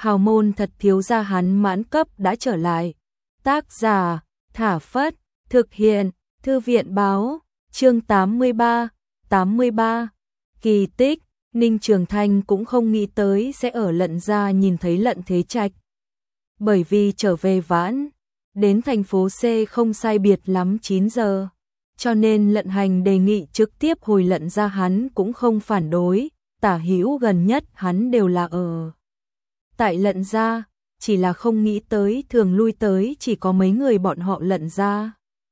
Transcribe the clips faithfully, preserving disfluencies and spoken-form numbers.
hào môn thật thiếu gia hắn mãn cấp đã trở lại. Tác giả, Thả Phất, thực hiện, Thư viện báo, chương tám mươi ba, tám mươi ba, kỳ tích. Ninh Trường Thanh cũng không nghĩ tới sẽ ở Lận gia nhìn thấy Lận Thế Trạch. Bởi vì trở về vãn, đến thành phố C không sai biệt lắm chín giờ, cho nên Lận Hành đề nghị trực tiếp hồi Lận gia hắn cũng không phản đối, tả hữu gần nhất hắn đều là ở tại Lận gia, chỉ là không nghĩ tới thường lui tới chỉ có mấy người bọn họ Lận gia.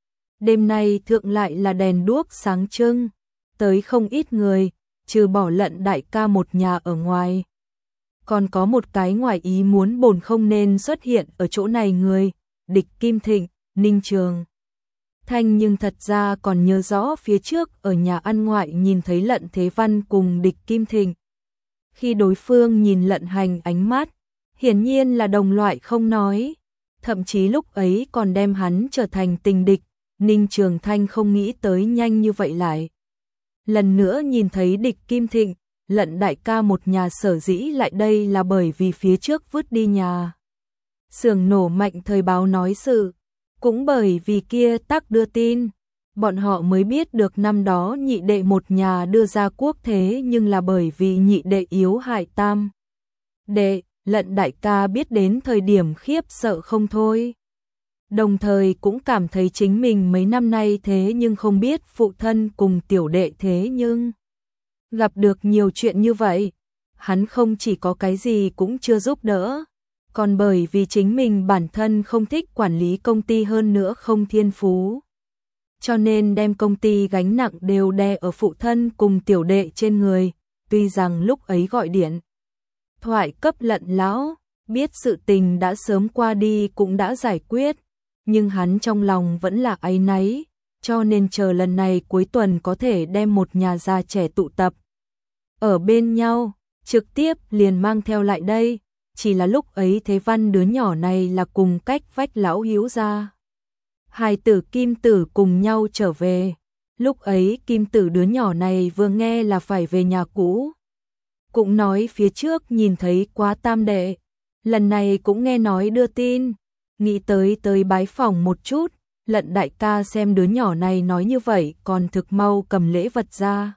Đêm nay thượng lại là đèn đuốc sáng trưng, tới không ít người, trừ bỏ Lận đại ca một nhà ở ngoài. Còn có một cái ngoài ý muốn bổn không nên xuất hiện ở chỗ này người, Địch Kim Thịnh, Ninh Trường Thanh nhưng thật ra còn nhớ rõ phía trước ở nhà ăn ngoại nhìn thấy Lận Thế Văn cùng Địch Kim Thịnh. Khi đối phương nhìn Lận Hành ánh mắt, hiển nhiên là đồng loại không nói, thậm chí lúc ấy còn đem hắn trở thành tình địch, Ninh Trường Thanh không nghĩ tới nhanh như vậy lại. Lần nữa nhìn thấy Địch Kim Thịnh, Lận đại ca một nhà sở dĩ lại đây là bởi vì phía trước vứt đi nhà xưởng nổ mạnh thời báo nói sự, cũng bởi vì kia tác đưa tin, bọn họ mới biết được năm đó nhị đệ một nhà đưa ra quốc thế nhưng là bởi vì nhị đệ yếu hại tam đệ. Lận đại ca biết đến thời điểm khiếp sợ không thôi. Đồng thời cũng cảm thấy chính mình mấy năm nay thế nhưng không biết phụ thân cùng tiểu đệ thế nhưng gặp được nhiều chuyện như vậy. Hắn không chỉ có cái gì cũng chưa giúp đỡ, còn bởi vì chính mình bản thân không thích quản lý công ty hơn nữa không thiên phú. Cho nên đem công ty gánh nặng đều đè ở phụ thân cùng tiểu đệ trên người, tuy rằng lúc ấy gọi điện thoại cấp Lận lão, biết sự tình đã sớm qua đi cũng đã giải quyết, nhưng hắn trong lòng vẫn là áy náy, cho nên chờ lần này cuối tuần có thể đem một nhà già trẻ tụ tập ở bên nhau, trực tiếp liền mang theo lại đây, chỉ là lúc ấy Thế Văn đứa nhỏ này là cùng cách vách lão hiếu ra. Hai tử Kim Tử cùng nhau trở về, lúc ấy Kim Tử đứa nhỏ này vừa nghe là phải về nhà cũ. Cũng nói phía trước nhìn thấy quá tam đệ, lần này cũng nghe nói đưa tin, nghĩ tới tới bái phòng một chút, Lận đại ca xem đứa nhỏ này nói như vậy còn thực mau cầm lễ vật ra.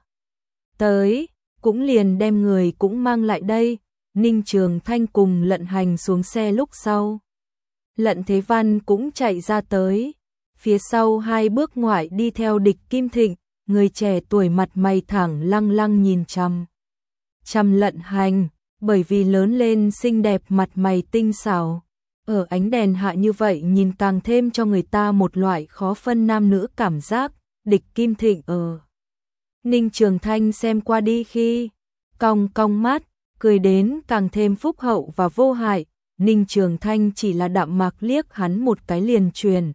Tới, cũng liền đem người cũng mang lại đây, Ninh Trường Thanh cùng Lận Hành xuống xe lúc sau. Lận Thế Văn cũng chạy ra tới, phía sau hai bước ngoại đi theo Địch Kim Thịnh, người trẻ tuổi mặt mày thẳng lăng lăng nhìn chằm chằm Lận Hành, bởi vì lớn lên xinh đẹp mặt mày tinh xảo, ở ánh đèn hạ như vậy nhìn càng thêm cho người ta một loại khó phân nam nữ cảm giác. Địch Kim Thịnh ở Ninh Trường Thanh xem qua đi khi cong cong mắt, cười đến càng thêm phúc hậu và vô hại. Ninh Trường Thanh chỉ là đạm mạc liếc hắn một cái liền truyền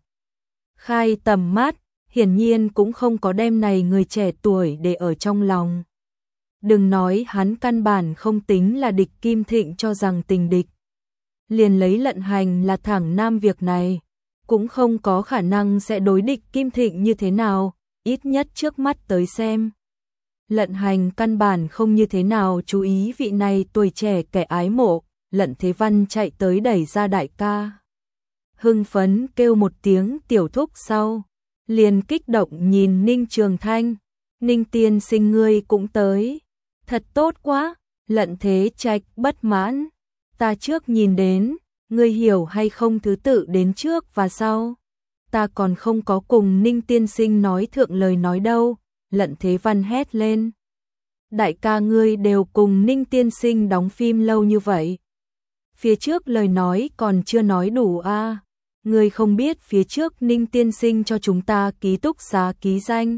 khai tầm mắt, hiển nhiên cũng không có đem này người trẻ tuổi để ở trong lòng. Đừng nói hắn căn bản không tính là Địch Kim Thịnh cho rằng tình địch, liền lấy Lận Hành là thẳng nam việc này, cũng không có khả năng sẽ đối Địch Kim Thịnh như thế nào, ít nhất trước mắt tới xem. Lận Hành căn bản không như thế nào chú ý vị này tuổi trẻ kẻ ái mộ. Lận Thế Văn chạy tới đẩy ra đại ca, hưng phấn kêu một tiếng tiểu thúc sau, liền kích động nhìn Ninh Trường Thanh, Ninh tiên sinh ngươi cũng tới, thật tốt quá. Lận Thế Trạch bất mãn, ta trước nhìn đến, ngươi hiểu hay không thứ tự đến trước và sau, ta còn không có cùng Ninh tiên sinh nói thượng lời nói đâu. Lận Thế Văn hét lên, đại ca ngươi đều cùng Ninh tiên sinh đóng phim lâu như vậy, phía trước lời nói còn chưa nói đủ a à. Ngươi không biết phía trước Ninh tiên sinh cho chúng ta ký túc xá ký danh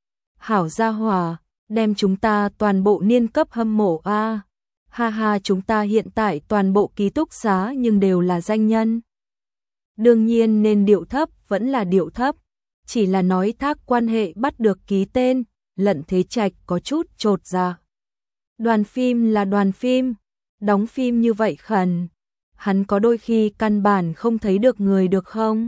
hảo gia hỏa, đem chúng ta toàn bộ niên cấp hâm mộ a à. Ha ha, chúng ta hiện tại toàn bộ ký túc xá nhưng đều là danh nhân, đương nhiên nên điệu thấp vẫn là điệu thấp, chỉ là nói thác quan hệ bắt được ký tên. Lận Thế Trạch có chút chột dạ. Đoàn phim là đoàn phim, đóng phim như vậy khẩn, hắn có đôi khi căn bản không thấy được người được không?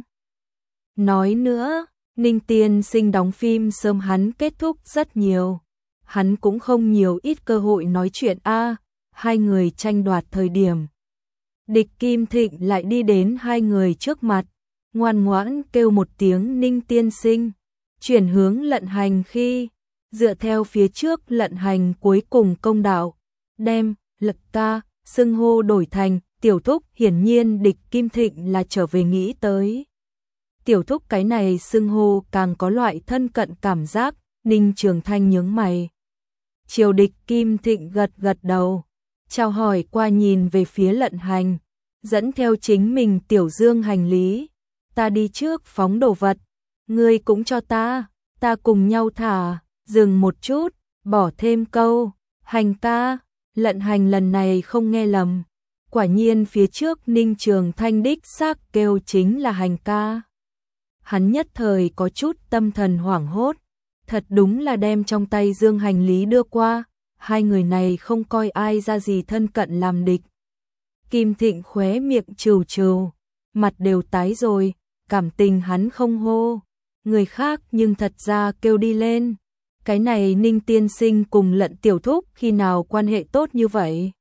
Nói nữa, Ninh tiên sinh đóng phim sớm hắn kết thúc rất nhiều, hắn cũng không nhiều ít cơ hội nói chuyện a. À, hai người tranh đoạt thời điểm, Địch Kim Thịnh lại đi đến hai người trước mặt, ngoan ngoãn kêu một tiếng Ninh tiên sinh, chuyển hướng Lận Hành khi, dựa theo phía trước Lận Hành cuối cùng công đạo, đem Lật ca xưng hô đổi thành tiểu thúc. Hiển nhiên Địch Kim Thịnh là trở về nghĩ tới tiểu thúc cái này xưng hô càng có loại thân cận cảm giác. Ninh Trường Thanh nhướng mày, chiều Địch Kim Thịnh gật gật đầu, chào hỏi qua nhìn về phía Lận Hành, dẫn theo chính mình tiểu dương hành lý, ta đi trước phóng đồ vật, ngươi cũng cho ta, ta cùng nhau thả. Dừng một chút, bỏ thêm câu, Hành ca. Lận Hành lần này không nghe lầm, quả nhiên phía trước Ninh Trường Thanh đích xác kêu chính là Hành ca. Hắn nhất thời có chút tâm thần hoảng hốt, thật đúng là đem trong tay dương hành lý đưa qua, hai người này không coi ai ra gì thân cận làm địch. Kim Thịnh khóe miệng trừ trừ, mặt đều tái rồi, cảm tình hắn không hô người khác nhưng thật ra kêu đi lên. Cái này Ninh tiên sinh cùng Lận tiểu thúc khi nào quan hệ tốt như vậy?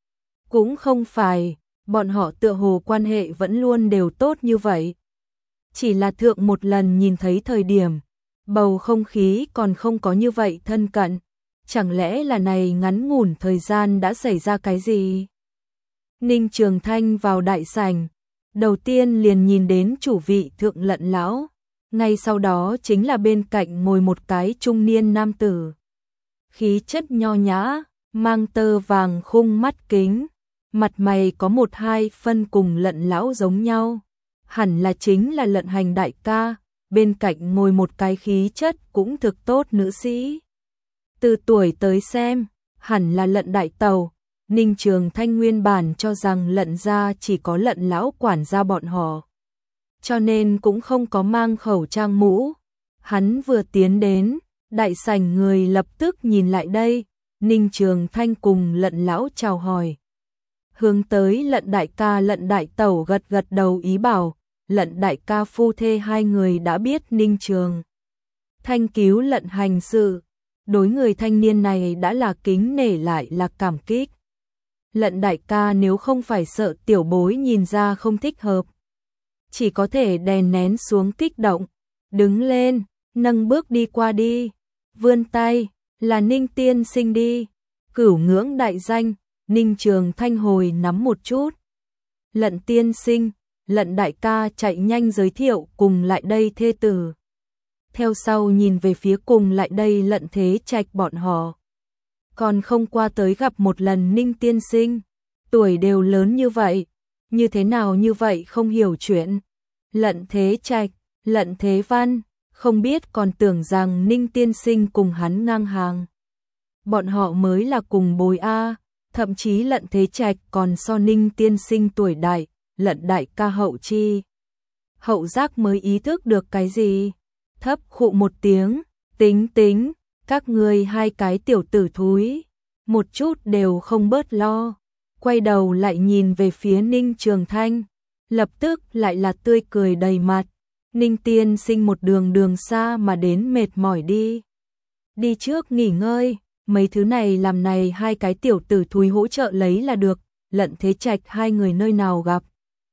Cũng không phải, bọn họ tựa hồ quan hệ vẫn luôn đều tốt như vậy. Chỉ là thượng một lần nhìn thấy thời điểm, bầu không khí còn không có như vậy thân cận. Chẳng lẽ là này ngắn ngủn thời gian đã xảy ra cái gì? Ninh Trường Thanh vào đại sảnh, đầu tiên liền nhìn đến chủ vị thượng Lận lão. Ngay sau đó chính là bên cạnh ngồi một cái trung niên nam tử. Khí chất nho nhã, mang tơ vàng khung mắt kính, mặt mày có một hai phân cùng Lận lão giống nhau. Hẳn là chính là Lận Hành đại ca, bên cạnh ngồi một cái khí chất cũng thực tốt nữ sĩ. Từ tuổi tới xem, hẳn là Lận đại tàu. Ninh Trường Thanh nguyên bản cho rằng Lận gia chỉ có Lận lão quản gia bọn họ, cho nên cũng không có mang khẩu trang mũ. Hắn vừa tiến đến, đại sảnh người lập tức nhìn lại đây, Ninh Trường Thanh cùng Lận lão chào hỏi. Hướng tới Lận đại ca Lận đại tẩu gật gật đầu ý bảo, Lận đại ca phu thê hai người đã biết Ninh Trường Thanh cứu Lận hành sự, đối người thanh niên này đã là kính nể lại là cảm kích. Lận đại ca nếu không phải sợ tiểu bối nhìn ra không thích hợp, chỉ có thể đè nén xuống kích động, đứng lên, nâng bước đi qua đi, vươn tay, là Ninh tiên sinh đi, cửu ngưỡng đại danh. Ninh Trường Thanh hồi nắm một chút. Lận tiên sinh, Lận đại ca chạy nhanh giới thiệu cùng lại đây thê tử. Theo sau nhìn về phía cùng lại đây Lận Thế Trạch bọn họ. Còn không qua tới gặp một lần Ninh tiên sinh, tuổi đều lớn như vậy, như thế nào như vậy không hiểu chuyện. Lận Thế Trạch, Lận Thế Văn, không biết còn tưởng rằng Ninh tiên sinh cùng hắn ngang hàng. Bọn họ mới là cùng bối A, thậm chí Lận Thế Trạch còn so Ninh tiên sinh tuổi đại, Lận đại ca hậu chi. Hậu giác mới ý thức được cái gì, thấp khụ một tiếng, tính tính, các ngươi hai cái tiểu tử thúi, một chút đều không bớt lo. Quay đầu lại nhìn về phía Ninh Trường Thanh, lập tức lại là tươi cười đầy mặt. Ninh tiên sinh một đường đường xa mà đến mệt mỏi đi. Đi trước nghỉ ngơi, mấy thứ này làm này hai cái tiểu tử thúi hỗ trợ lấy là được. Lận Thế Trạch hai người nơi nào gặp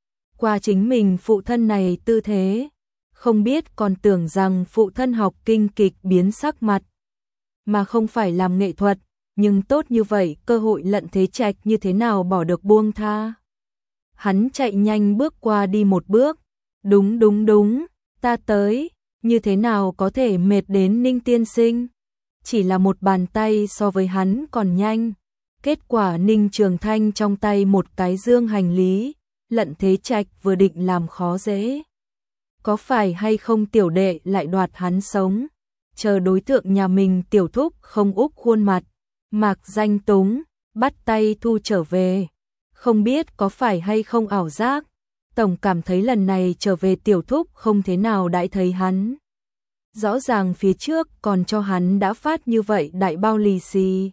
qua chính mình phụ thân này tư thế, không biết còn tưởng rằng phụ thân học kinh kịch biến sắc mặt, mà không phải làm nghệ thuật, nhưng tốt như vậy cơ hội Lận Thế Trạch như thế nào bỏ được buông tha. Hắn chạy nhanh bước qua đi một bước, đúng đúng đúng, ta tới, như thế nào có thể mệt đến Ninh tiên sinh, chỉ là một bàn tay so với hắn còn nhanh. Kết quả Ninh Trường Thanh trong tay một cái dương hành lý, Lận Thế Trạch vừa định làm khó dễ. Có phải hay không tiểu đệ lại đoạt hắn sống, chờ đối tượng nhà mình tiểu thúc không úp khuôn mặt, mạc danh túng, bắt tay thu trở về. Không biết có phải hay không ảo giác, tổng cảm thấy lần này trở về tiểu thúc không thế nào đãi thấy hắn. Rõ ràng phía trước còn cho hắn đã phát như vậy đại bao lì xì.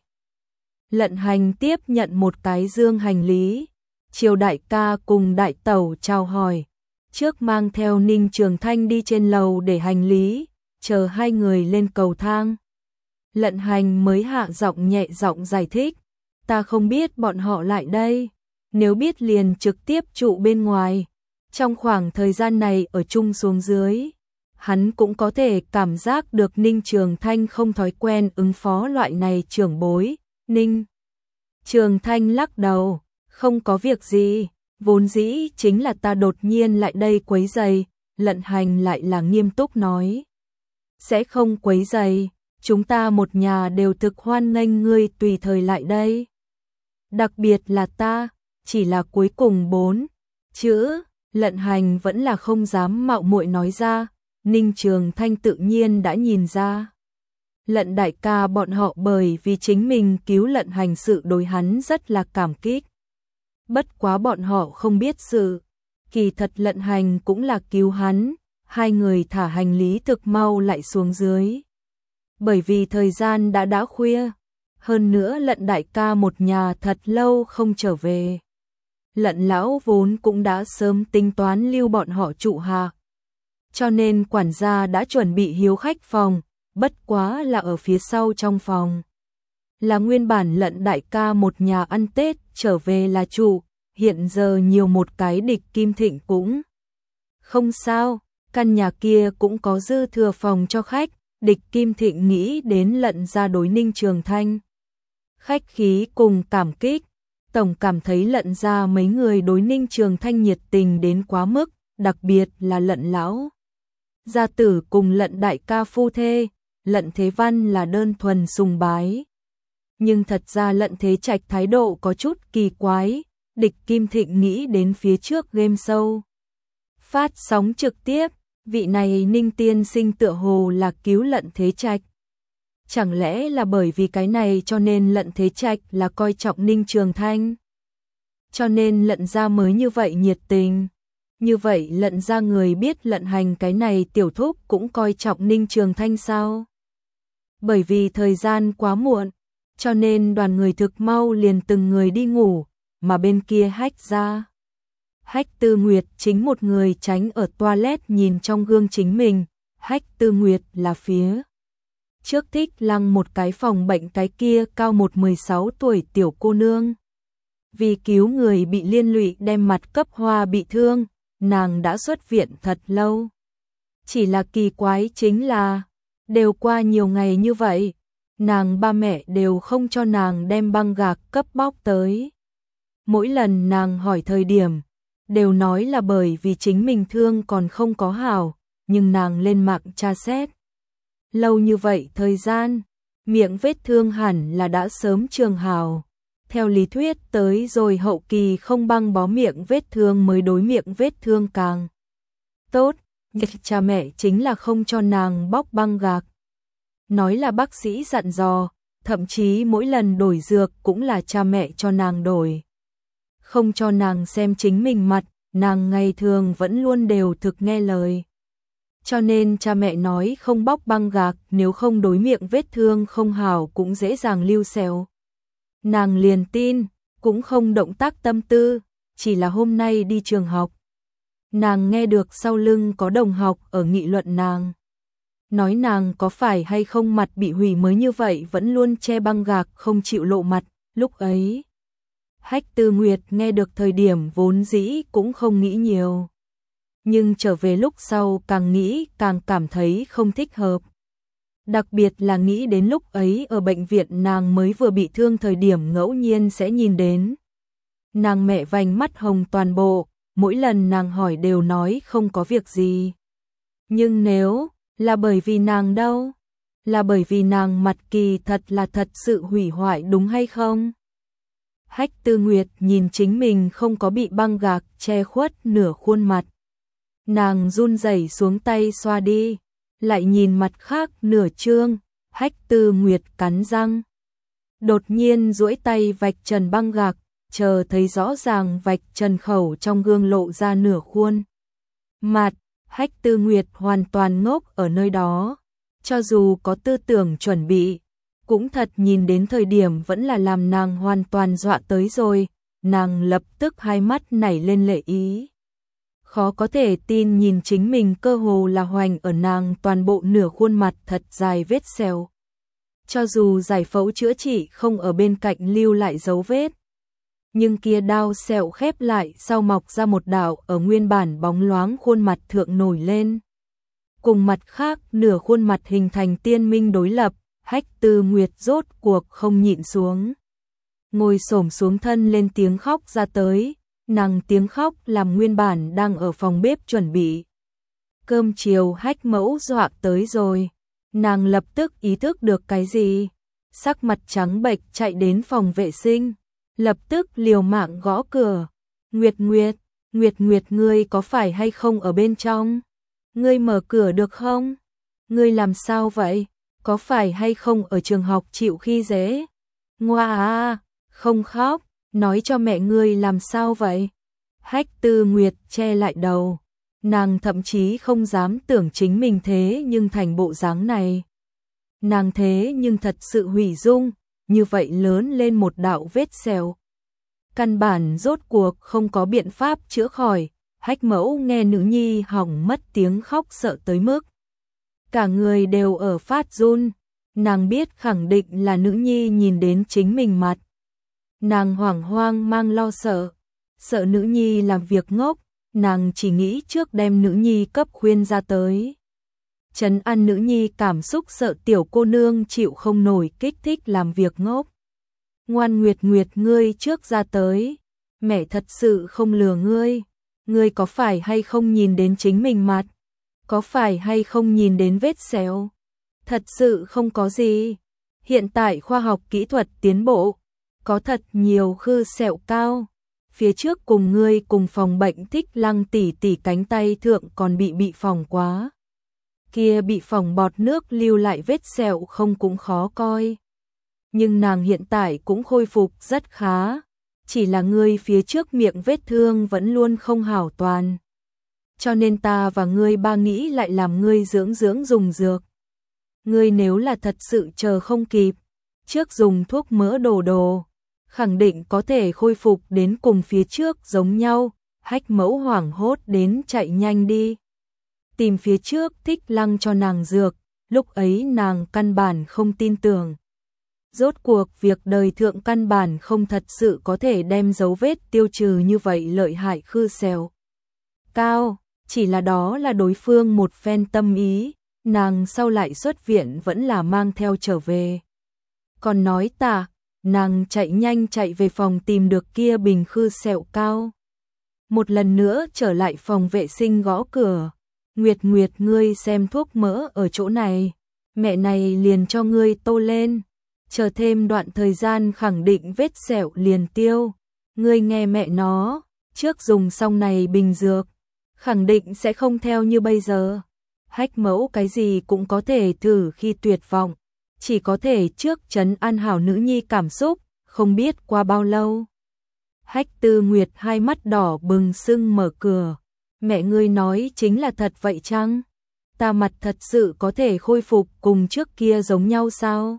Lận Hành tiếp nhận một cái dương hành lý, chiều đại ca cùng đại tẩu chào hỏi, trước mang theo Ninh Trường Thanh đi trên lầu để hành lý, chờ hai người lên cầu thang. Lận Hành mới hạ giọng nhẹ giọng giải thích, ta không biết bọn họ lại đây. nếu biết liền trực tiếp trụ bên ngoài. Trong khoảng thời gian này ở chung xuống dưới, hắn cũng có thể cảm giác được Ninh Trường Thanh không thói quen ứng phó loại này trưởng bối. Ninh Trường Thanh lắc đầu, không có việc gì, vốn dĩ chính là ta đột nhiên lại đây quấy rầy. Lận Hành lại là nghiêm túc nói, sẽ không quấy rầy, chúng ta một nhà đều thực hoan nghênh ngươi tùy thời lại đây. Đặc biệt là ta, chỉ là cuối cùng bốn chữ, Lận Hành vẫn là không dám mạo muội nói ra. Ninh Trường Thanh tự nhiên đã nhìn ra. Lận đại ca bọn họ bởi vì chính mình cứu Lận Hành sự đối hắn rất là cảm kích. Bất quá bọn họ không biết sự, kỳ thật Lận Hành cũng là cứu hắn, hai người thả hành lý thực mau lại xuống dưới. Bởi vì thời gian đã đã khuya, hơn nữa Lận đại ca một nhà thật lâu không trở về. Lận lão vốn cũng đã sớm tính toán lưu bọn họ trụ hạ, cho nên quản gia đã chuẩn bị hiếu khách phòng, bất quá là ở phía sau trong phòng. Là nguyên bản Lận đại ca một nhà ăn Tết trở về là trụ, hiện giờ nhiều một cái Địch Kim Thịnh cũng không sao, căn nhà kia cũng có dư thừa phòng cho khách. Địch Kim Thịnh nghĩ đến Lận gia đối Ninh Trường Thanh khách khí cùng cảm kích, tổng cảm thấy Lận gia mấy người đối Ninh Trường Thanh nhiệt tình đến quá mức, đặc biệt là Lận lão gia tử cùng Lận đại ca phu thê. Lận Thế Văn là đơn thuần sùng bái, nhưng thật ra Lận Thế Trạch thái độ có chút kỳ quái. Địch Kim Thịnh nghĩ đến phía trước game show phát sóng trực tiếp, vị này Ninh tiên sinh tựa hồ là cứu Lận Thế Trạch. Chẳng lẽ là bởi vì cái này cho nên Lận Thế Trạch là coi trọng Ninh Trường Thanh, cho nên Lận gia mới như vậy nhiệt tình. Như vậy Lận gia người biết Lận Hành cái này tiểu thúc cũng coi trọng Ninh Trường Thanh sao? Bởi vì thời gian quá muộn, cho nên đoàn người thực mau liền từng người đi ngủ, mà bên kia Hách gia, Hách Tư Nguyệt chính một người tránh ở toilet nhìn trong gương chính mình. Hách Tư Nguyệt là phía trước thích lăng một cái phòng bệnh cái kia cao một mười sáu tuổi tiểu cô nương. Vì cứu người bị liên lụy đem mặt cấp hoa bị thương, nàng đã xuất viện thật lâu. Chỉ là kỳ quái chính là, đều qua nhiều ngày như vậy, nàng ba mẹ đều không cho nàng đem băng gạc cấp bóc tới. Mỗi lần nàng hỏi thời điểm, đều nói là bởi vì chính mình thương còn không có hảo, nhưng nàng lên mạng tra xét. Lâu như vậy thời gian, miệng vết thương hẳn là đã sớm trường hảo. Theo lý thuyết tới rồi hậu kỳ không băng bó miệng vết thương mới đối miệng vết thương càng tốt, cha mẹ chính là không cho nàng bóc băng gạc. Nói là bác sĩ dặn dò, thậm chí mỗi lần đổi dược cũng là cha mẹ cho nàng đổi. Không cho nàng xem chính mình mặt, nàng ngày thường vẫn luôn đều thực nghe lời. Cho nên cha mẹ nói không bóc băng gạc, nếu không đối miệng vết thương không hảo cũng dễ dàng lưu sẹo. Nàng liền tin, cũng không động tác tâm tư, chỉ là hôm nay đi trường học. Nàng nghe được sau lưng có đồng học ở nghị luận nàng. Nói nàng có phải hay không mặt bị hủy mới như vậy vẫn luôn che băng gạc không chịu lộ mặt, lúc ấy. Hách Tư Nguyệt nghe được thời điểm vốn dĩ cũng không nghĩ nhiều. Nhưng trở về lúc sau càng nghĩ càng cảm thấy không thích hợp. Đặc biệt là nghĩ đến lúc ấy ở bệnh viện nàng mới vừa bị thương thời điểm ngẫu nhiên sẽ nhìn đến. Nàng mẹ vành mắt hồng toàn bộ, mỗi lần nàng hỏi đều nói không có việc gì. Nhưng nếu là bởi vì nàng đâu? Là bởi vì nàng mặt kỳ thật là thật sự hủy hoại đúng hay không? Hách Tư Nguyệt nhìn chính mình không có bị băng gạc che khuất nửa khuôn mặt. Nàng run rẩy xuống tay xoa đi, lại nhìn mặt khác nửa trương, Hách Tư Nguyệt cắn răng. Đột nhiên duỗi tay vạch trần băng gạc, chờ thấy rõ ràng vạch trần khẩu trong gương lộ ra nửa khuôn mặt. Hách Tư Nguyệt hoàn toàn ngốc ở nơi đó, cho dù có tư tưởng chuẩn bị, cũng thật nhìn đến thời điểm vẫn là làm nàng hoàn toàn dọa tới rồi, nàng lập tức hai mắt nảy lên lệ ý. Khó có thể tin nhìn chính mình cơ hồ là hoành ở nàng toàn bộ nửa khuôn mặt thật dài vết sẹo. Cho dù giải phẫu chữa trị không ở bên cạnh lưu lại dấu vết, nhưng kia đao sẹo khép lại sau mọc ra một đạo ở nguyên bản bóng loáng khuôn mặt thượng nổi lên. Cùng mặt khác, nửa khuôn mặt hình thành tiên minh đối lập, Hách Tư Nguyệt rốt cuộc không nhịn xuống. Ngồi xổm xuống thân lên tiếng khóc ra tới, nàng tiếng khóc làm nguyên bản đang ở phòng bếp chuẩn bị cơm chiều Hách Mẫu dọa tới rồi. Nàng lập tức ý thức được cái gì, sắc mặt trắng bệch chạy đến phòng vệ sinh, lập tức liều mạng gõ cửa. Nguyệt Nguyệt, Nguyệt Nguyệt ngươi có phải hay không ở bên trong? Ngươi mở cửa được không? Ngươi làm sao vậy? Có phải hay không ở trường học chịu khi dễ? Ngoa à, không khóc, nói cho mẹ ngươi làm sao vậy? Hách Tư Nguyệt che lại đầu, nàng thậm chí không dám tưởng chính mình thế nhưng thành bộ dáng này. Nàng thế nhưng thật sự hủy dung, như vậy lớn lên một đạo vết sẹo. Căn bản rốt cuộc không có biện pháp chữa khỏi, Hách Mẫu nghe nữ nhi hỏng mất tiếng khóc sợ tới mức cả người đều ở phát run, nàng biết khẳng định là nữ nhi nhìn đến chính mình mặt. Nàng hoảng hoang mang lo sợ, sợ nữ nhi làm việc ngốc, nàng chỉ nghĩ trước đem nữ nhi cấp khuyên ra tới. Trấn an nữ nhi cảm xúc sợ tiểu cô nương chịu không nổi kích thích làm việc ngốc. Ngoan Nguyệt Nguyệt ngươi trước ra tới, mẹ thật sự không lừa ngươi, ngươi có phải hay không nhìn đến chính mình mặt? Có phải hay không nhìn đến vết sẹo? Thật sự không có gì. Hiện tại khoa học kỹ thuật tiến bộ, có thật nhiều khư sẹo cao. Phía trước cùng ngươi cùng phòng bệnh Thích Lăng tỷ tỷ cánh tay thượng còn bị bị phỏng quá. Kia bị phỏng bọt nước lưu lại vết sẹo không cũng khó coi. Nhưng nàng hiện tại cũng khôi phục rất khá. Chỉ là ngươi phía trước miệng vết thương vẫn luôn không hảo toàn. Cho nên ta và ngươi ba nghĩ lại làm ngươi dưỡng dưỡng dùng dược. Ngươi nếu là thật sự chờ không kịp, trước dùng thuốc mỡ đồ đồ, khẳng định có thể khôi phục đến cùng phía trước giống nhau. Hách Mẫu hoảng hốt đến chạy nhanh đi tìm phía trước Thích Lăng cho nàng dược, lúc ấy nàng căn bản không tin tưởng. Rốt cuộc việc đời thượng căn bản không thật sự có thể đem dấu vết tiêu trừ như vậy lợi hại khư sẹo cao, chỉ là đó là đối phương một phen tâm ý, nàng sau lại xuất viện vẫn là mang theo trở về. Còn nói ta, nàng chạy nhanh chạy về phòng tìm được kia bình khư sẹo cao. Một lần nữa trở lại phòng vệ sinh gõ cửa. Nguyệt Nguyệt ngươi xem thuốc mỡ ở chỗ này, mẹ này liền cho ngươi tô lên, chờ thêm đoạn thời gian khẳng định vết sẹo liền tiêu. Ngươi nghe mẹ nó, trước dùng xong này bình dược, khẳng định sẽ không theo như bây giờ. Hách Mẫu cái gì cũng có thể thử khi tuyệt vọng, chỉ có thể trước trấn an hảo nữ nhi cảm xúc, không biết qua bao lâu. Hách Tư Nguyệt hai mắt đỏ bừng sưng mở cửa. Mẹ ngươi nói chính là thật vậy chăng? Ta mặt thật sự có thể khôi phục cùng trước kia giống nhau sao?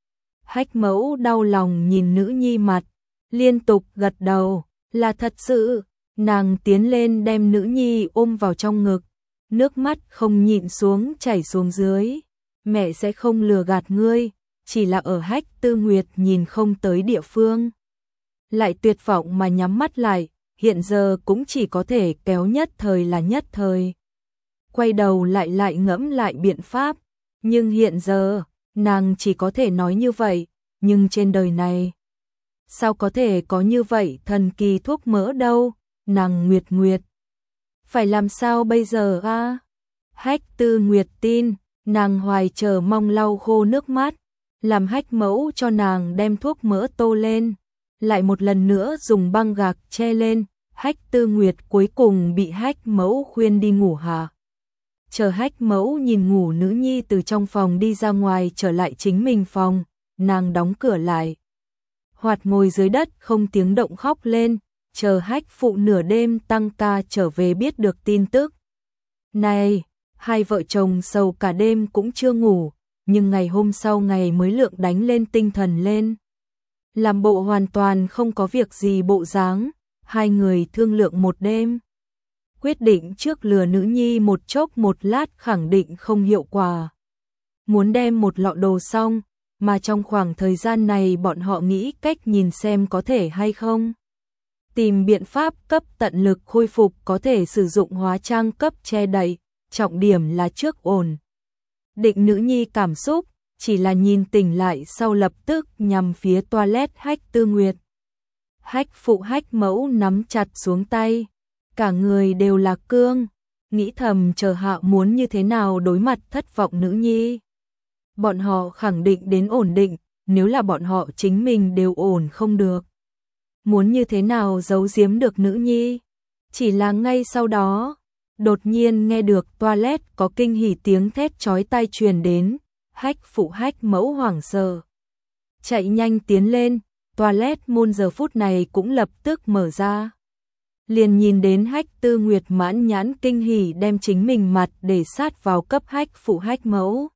Hách Mẫu đau lòng nhìn nữ nhi mặt, liên tục gật đầu, là thật sự. Nàng tiến lên đem nữ nhi ôm vào trong ngực, nước mắt không nhịn xuống chảy xuống dưới. Mẹ sẽ không lừa gạt ngươi, chỉ là ở Hách Tư Nguyệt nhìn không tới địa phương. Lại tuyệt vọng mà nhắm mắt lại, hiện giờ cũng chỉ có thể kéo nhất thời là nhất thời. Quay đầu lại lại ngẫm lại biện pháp, nhưng hiện giờ, nàng chỉ có thể nói như vậy, nhưng trên đời này, sao có thể có như vậy thần kỳ thuốc mỡ đâu, nàng Nguyệt Nguyệt. Phải làm sao bây giờ a? À? Hách Tư Nguyệt tin, nàng hoài chờ mong lau khô nước mắt, làm Hách Mẫu cho nàng đem thuốc mỡ tô lên, lại một lần nữa dùng băng gạc che lên. Hách Tư Nguyệt cuối cùng bị Hách Mẫu khuyên đi ngủ hạ. Chờ Hách Mẫu nhìn ngủ nữ nhi từ trong phòng đi ra ngoài trở lại chính mình phòng, nàng đóng cửa lại. Hoạt ngồi dưới đất không tiếng động khóc lên, chờ Hách phụ nửa đêm tăng ca trở về biết được tin tức. Này, hai vợ chồng sầu cả đêm cũng chưa ngủ, nhưng ngày hôm sau ngày mới lượng đánh lên tinh thần lên. Làm bộ hoàn toàn không có việc gì bộ dáng, hai người thương lượng một đêm. Quyết định trước lừa nữ nhi một chốc một lát khẳng định không hiệu quả. Muốn đem một lọ đồ xong, mà trong khoảng thời gian này bọn họ nghĩ cách nhìn xem có thể hay không. tìm biện pháp cấp tận lực khôi phục, có thể sử dụng hóa trang cấp che đậy, trọng điểm là trước ổn định nữ nhi cảm xúc, chỉ là nhìn tỉnh lại sau lập tức nhằm phía toilet Hách Tư Nguyệt. Hách phụ Hách mẫu nắm chặt xuống tay, cả người đều là cương, nghĩ thầm chờ hạ muốn như thế nào đối mặt thất vọng nữ nhi. Bọn họ khẳng định đến ổn định, nếu là bọn họ chính mình đều ổn không được. Muốn như thế nào giấu giếm được nữ nhi. Chỉ là ngay sau đó, đột nhiên nghe được toilet có kinh hỉ tiếng thét chói tai truyền đến, Hách phụ Hách mẫu hoảng sợ. Chạy nhanh tiến lên, toilet môn giờ phút này cũng lập tức mở ra. Liền nhìn đến Hách Tư Nguyệt mãn nhãn kinh hỉ đem chính mình mặt để sát vào cấp Hách phụ Hách mẫu.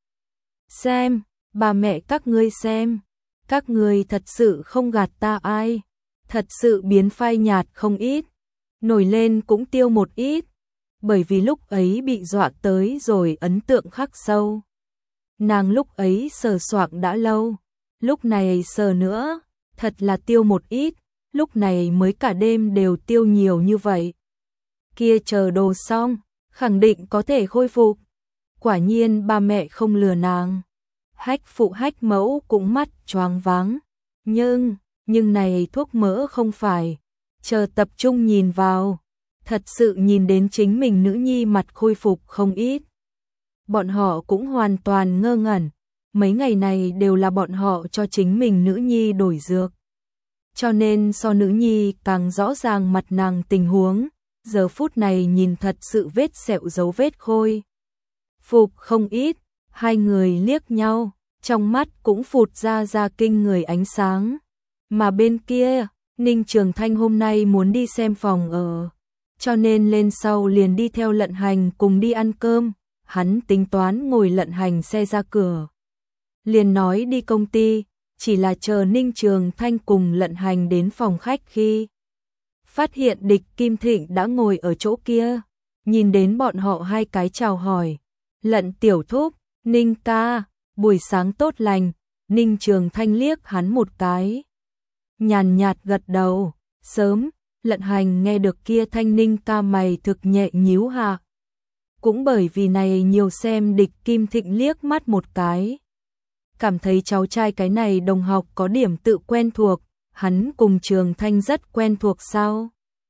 Xem, bà mẹ các ngươi xem, các ngươi thật sự không gạt ta ai, thật sự biến phai nhạt không ít, nổi lên cũng tiêu một ít, bởi vì lúc ấy bị dọa tới rồi ấn tượng khắc sâu. Nàng lúc ấy sờ soạng đã lâu, lúc này sờ nữa, thật là tiêu một ít, lúc này mới cả đêm đều tiêu nhiều như vậy. Kia chờ đồ xong, khẳng định có thể khôi phục. Quả nhiên ba mẹ không lừa nàng. Hách phụ Hách mẫu cũng mắt choáng váng. Nhưng, nhưng này thuốc mỡ không phải. Chờ tập trung nhìn vào, thật sự nhìn đến chính mình nữ nhi mặt khôi phục không ít. Bọn họ cũng hoàn toàn ngơ ngẩn. Mấy ngày này đều là bọn họ cho chính mình nữ nhi đổi dược. Cho nên so nữ nhi càng rõ ràng mặt nàng tình huống, giờ phút này nhìn thật sự vết sẹo dấu vết khôi phục không ít, hai người liếc nhau, trong mắt cũng phụt ra ra kinh người ánh sáng. Mà bên kia, Ninh Trường Thanh hôm nay muốn đi xem phòng ở, cho nên lên sau liền đi theo Lận Hành cùng đi ăn cơm, hắn tính toán ngồi Lận Hành xe ra cửa. Liền nói đi công ty, chỉ là chờ Ninh Trường Thanh cùng Lận Hành đến phòng khách khi phát hiện Địch Kim Thịnh đã ngồi ở chỗ kia, nhìn đến bọn họ hai cái chào hỏi. Lận tiểu thúc, Ninh ca, buổi sáng tốt lành. Ninh Trường Thanh liếc hắn một cái, nhàn nhạt gật đầu. Sớm, Lận Hành nghe được kia thanh Ninh ca mày thực nhẹ nhíu hạ. Cũng bởi vì này nhiều xem Địch Kim Thịnh liếc mắt một cái, cảm thấy cháu trai cái này đồng học có điểm tự quen thuộc, hắn cùng Trường Thanh rất quen thuộc sao?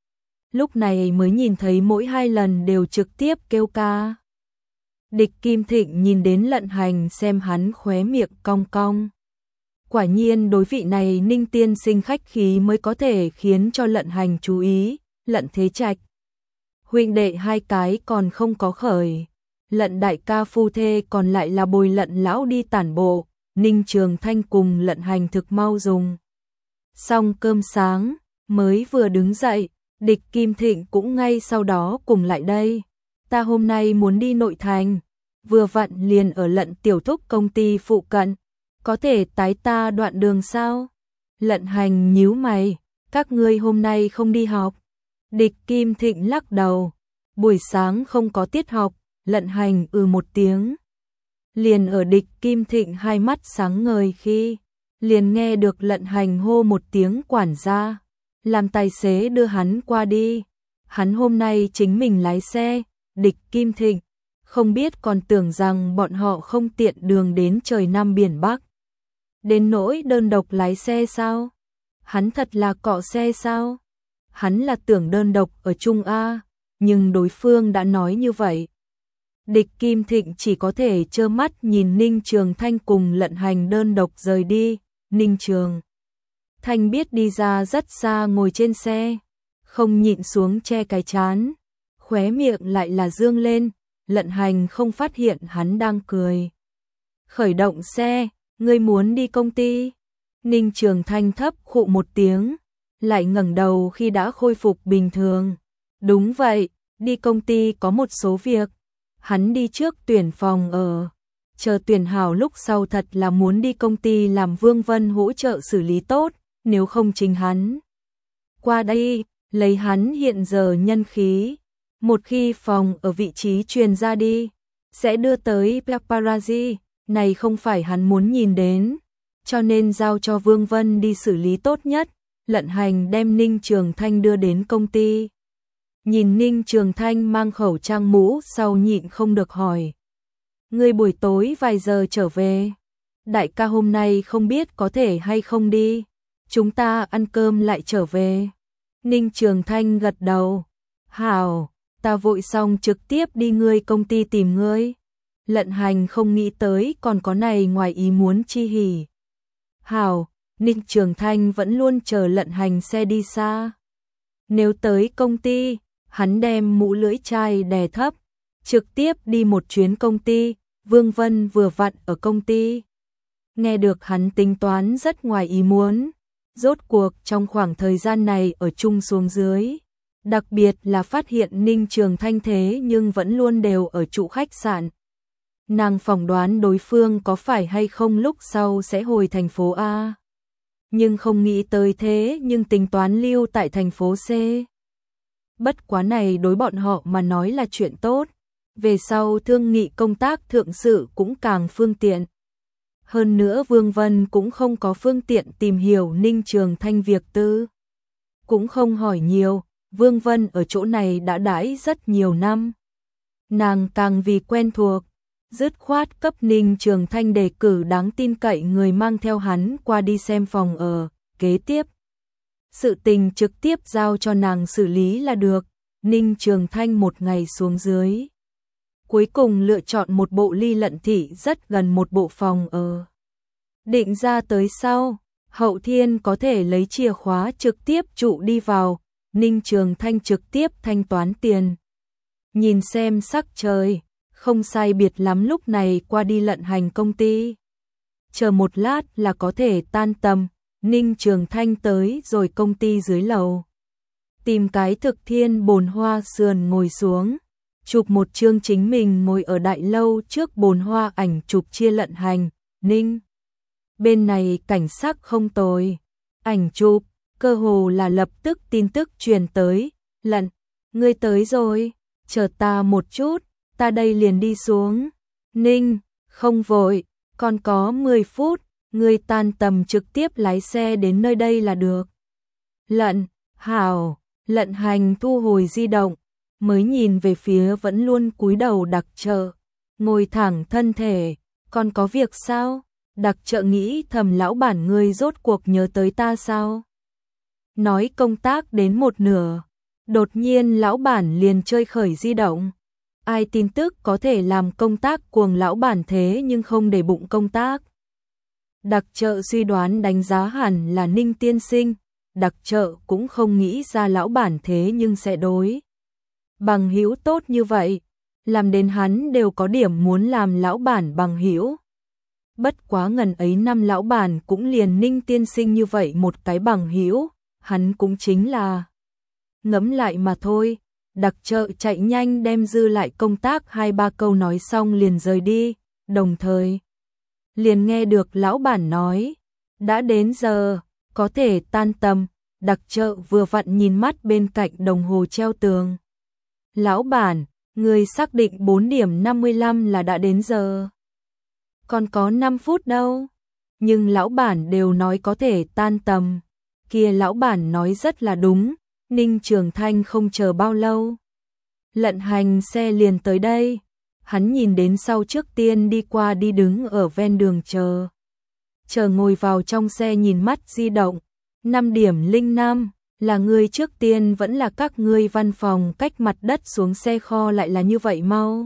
Lúc này mới nhìn thấy mỗi hai lần đều trực tiếp kêu ca. Địch Kim Thịnh nhìn đến Lận Hành xem hắn khóe miệng cong cong. Quả nhiên đối vị này Ninh tiên sinh khách khí mới có thể khiến cho Lận Hành chú ý. Lận Thế Trạch, huynh đệ hai cái còn không có khởi, Lận đại ca phu thê còn lại là bồi Lận lão đi tản bộ. Ninh Trường Thanh cùng Lận Hành thực mau dùng xong cơm sáng, mới vừa đứng dậy, Địch Kim Thịnh cũng ngay sau đó cùng lại đây. Ta hôm nay muốn đi nội thành, vừa vặn liền ở Lận tiểu thúc công ty phụ cận, có thể tái ta đoạn đường sao? Lận Hành nhíu mày, các ngươi hôm nay không đi học. Địch Kim Thịnh lắc đầu, buổi sáng không có tiết học. Lận Hành ừ một tiếng. Liền ở Địch Kim Thịnh hai mắt sáng ngời khi liền nghe được Lận Hành hô một tiếng quản gia, làm tài xế đưa hắn qua đi. Hắn hôm nay chính mình lái xe. Địch Kim Thịnh không biết còn tưởng rằng bọn họ không tiện đường đến trời Nam biển Bắc. Đến nỗi đơn độc lái xe sao? Hắn thật là cọ xe sao? Hắn là tưởng đơn độc ở Trung A, nhưng đối phương đã nói như vậy. Địch Kim Thịnh chỉ có thể trơ mắt nhìn Ninh Trường Thanh cùng Lận Hành đơn độc rời đi. Ninh Trường Thanh biết đi ra rất xa ngồi trên xe, không nhịn xuống che cái trán, khóe miệng lại là dương lên. Lận Hành không phát hiện hắn đang cười. Khởi động xe, ngươi muốn đi công ty? Ninh Trường Thanh thấp khụ một tiếng, lại ngẩng đầu khi đã khôi phục bình thường. Đúng vậy, đi công ty có một số việc. Hắn đi trước tuyển phòng ở, chờ tuyển hảo lúc sau thật là muốn đi công ty làm Vương Vân hỗ trợ xử lý tốt, nếu không chính hắn qua đây, lấy hắn hiện giờ nhân khí, một khi phòng ở vị trí truyền ra đi, sẽ đưa tới paparazzi, này không phải hắn muốn nhìn đến, cho nên giao cho Vương Vân đi xử lý tốt nhất. Lận Hành đem Ninh Trường Thanh đưa đến công ty. Nhìn Ninh Trường Thanh mang khẩu trang mũ sau nhịn không được hỏi. Ngươi buổi tối vài giờ trở về? Đại ca hôm nay không biết có thể hay không đi. Chúng ta ăn cơm lại trở về. Ninh Trường Thanh gật đầu. Hảo, ta vội xong trực tiếp đi ngươi công ty tìm ngươi. Lận Hành không nghĩ tới còn có này ngoài ý muốn chi hỉ. Hảo, Ninh Trường Thanh vẫn luôn chờ Lận Hành xe đi xa. Nếu tới công ty, hắn đem mũ lưỡi chai đè thấp, trực tiếp đi một chuyến công ty. Vương Vân vừa vặn ở công ty. Nghe được hắn tính toán rất ngoài ý muốn. Rốt cuộc trong khoảng thời gian này ở chung xuống dưới. Đặc biệt là phát hiện Ninh Trường Thanh thế nhưng vẫn luôn đều ở trụ khách sạn. Nàng phỏng đoán đối phương có phải hay không lúc sau sẽ hồi thành phố A. Nhưng không nghĩ tới thế nhưng tính toán lưu tại thành phố C. Bất quá này đối bọn họ mà nói là chuyện tốt. Về sau thương nghị công tác thượng sự cũng càng phương tiện. Hơn nữa Vương Vân cũng không có phương tiện tìm hiểu Ninh Trường Thanh việc tư. Cũng không hỏi nhiều, Vương Vân ở chỗ này đã đãi rất nhiều năm. Nàng càng vì quen thuộc, dứt khoát cấp Ninh Trường Thanh đề cử đáng tin cậy người mang theo hắn qua đi xem phòng ở, kế tiếp. Sự tình trực tiếp giao cho nàng xử lý là được, Ninh Trường Thanh một ngày xuống dưới. Cuối cùng lựa chọn một bộ ly Lận thị rất gần một bộ phòng ở. Định ra tới sau, Hậu Thiên có thể lấy chìa khóa trực tiếp trụ đi vào, Ninh Trường Thanh trực tiếp thanh toán tiền. Nhìn xem sắc trời, không sai biệt lắm lúc này qua đi Lận Hành công ty. Chờ một lát là có thể tan tầm, Ninh Trường Thanh tới rồi công ty dưới lầu. Tìm cái thực thiên bồn hoa sườn ngồi xuống. Chụp một chương chính mình ngồi ở đại lâu trước bồn hoa ảnh chụp chia Lận Hành, Ninh. Bên này cảnh sắc không tồi. Ảnh chụp, cơ hồ là lập tức tin tức truyền tới. Lận, ngươi tới rồi, chờ ta một chút, ta đây liền đi xuống. Ninh, không vội, còn có mười phút, ngươi tan tầm trực tiếp lái xe đến nơi đây là được. Lận, hảo, Lận Hành thu hồi di động. Mới nhìn về phía vẫn luôn cúi đầu Đặc Trợ, ngồi thẳng thân thể, còn có việc sao? Đặc Trợ nghĩ thầm lão bản ngươi rốt cuộc nhớ tới ta sao? Nói công tác đến một nửa, đột nhiên lão bản liền chơi khởi di động. Ai tin tức có thể làm công tác cuồng lão bản thế nhưng không để bụng công tác. Đặc Trợ suy đoán đánh giá hẳn là Ninh tiên sinh, Đặc Trợ cũng không nghĩ ra lão bản thế nhưng sẽ đối. Bằng hữu tốt như vậy, làm đến hắn đều có điểm muốn làm lão bản bằng hữu. Bất quá ngần ấy năm lão bản cũng liền Ninh tiên sinh như vậy một cái bằng hữu, hắn cũng chính là ngẫm lại mà thôi. Đặc Trợ chạy nhanh đem dư lại công tác hai ba câu nói xong liền rời đi, đồng thời liền nghe được lão bản nói, đã đến giờ, có thể tan tầm. Đặc Trợ vừa vặn nhìn mắt bên cạnh đồng hồ treo tường. Lão bản, người xác định bốn điểm năm mươi lăm là đã đến giờ. Còn có năm phút đâu. Nhưng lão bản đều nói có thể tan tầm. Kia lão bản nói rất là đúng. Ninh Trường Thanh không chờ bao lâu. Lận Hành xe liền tới đây. Hắn nhìn đến sau trước tiên đi qua đi đứng ở ven đường chờ. Chờ ngồi vào trong xe nhìn mắt di động. năm điểm linh năm. Là ngươi trước tiên vẫn là các ngươi văn phòng cách mặt đất xuống xe kho lại là như vậy mau.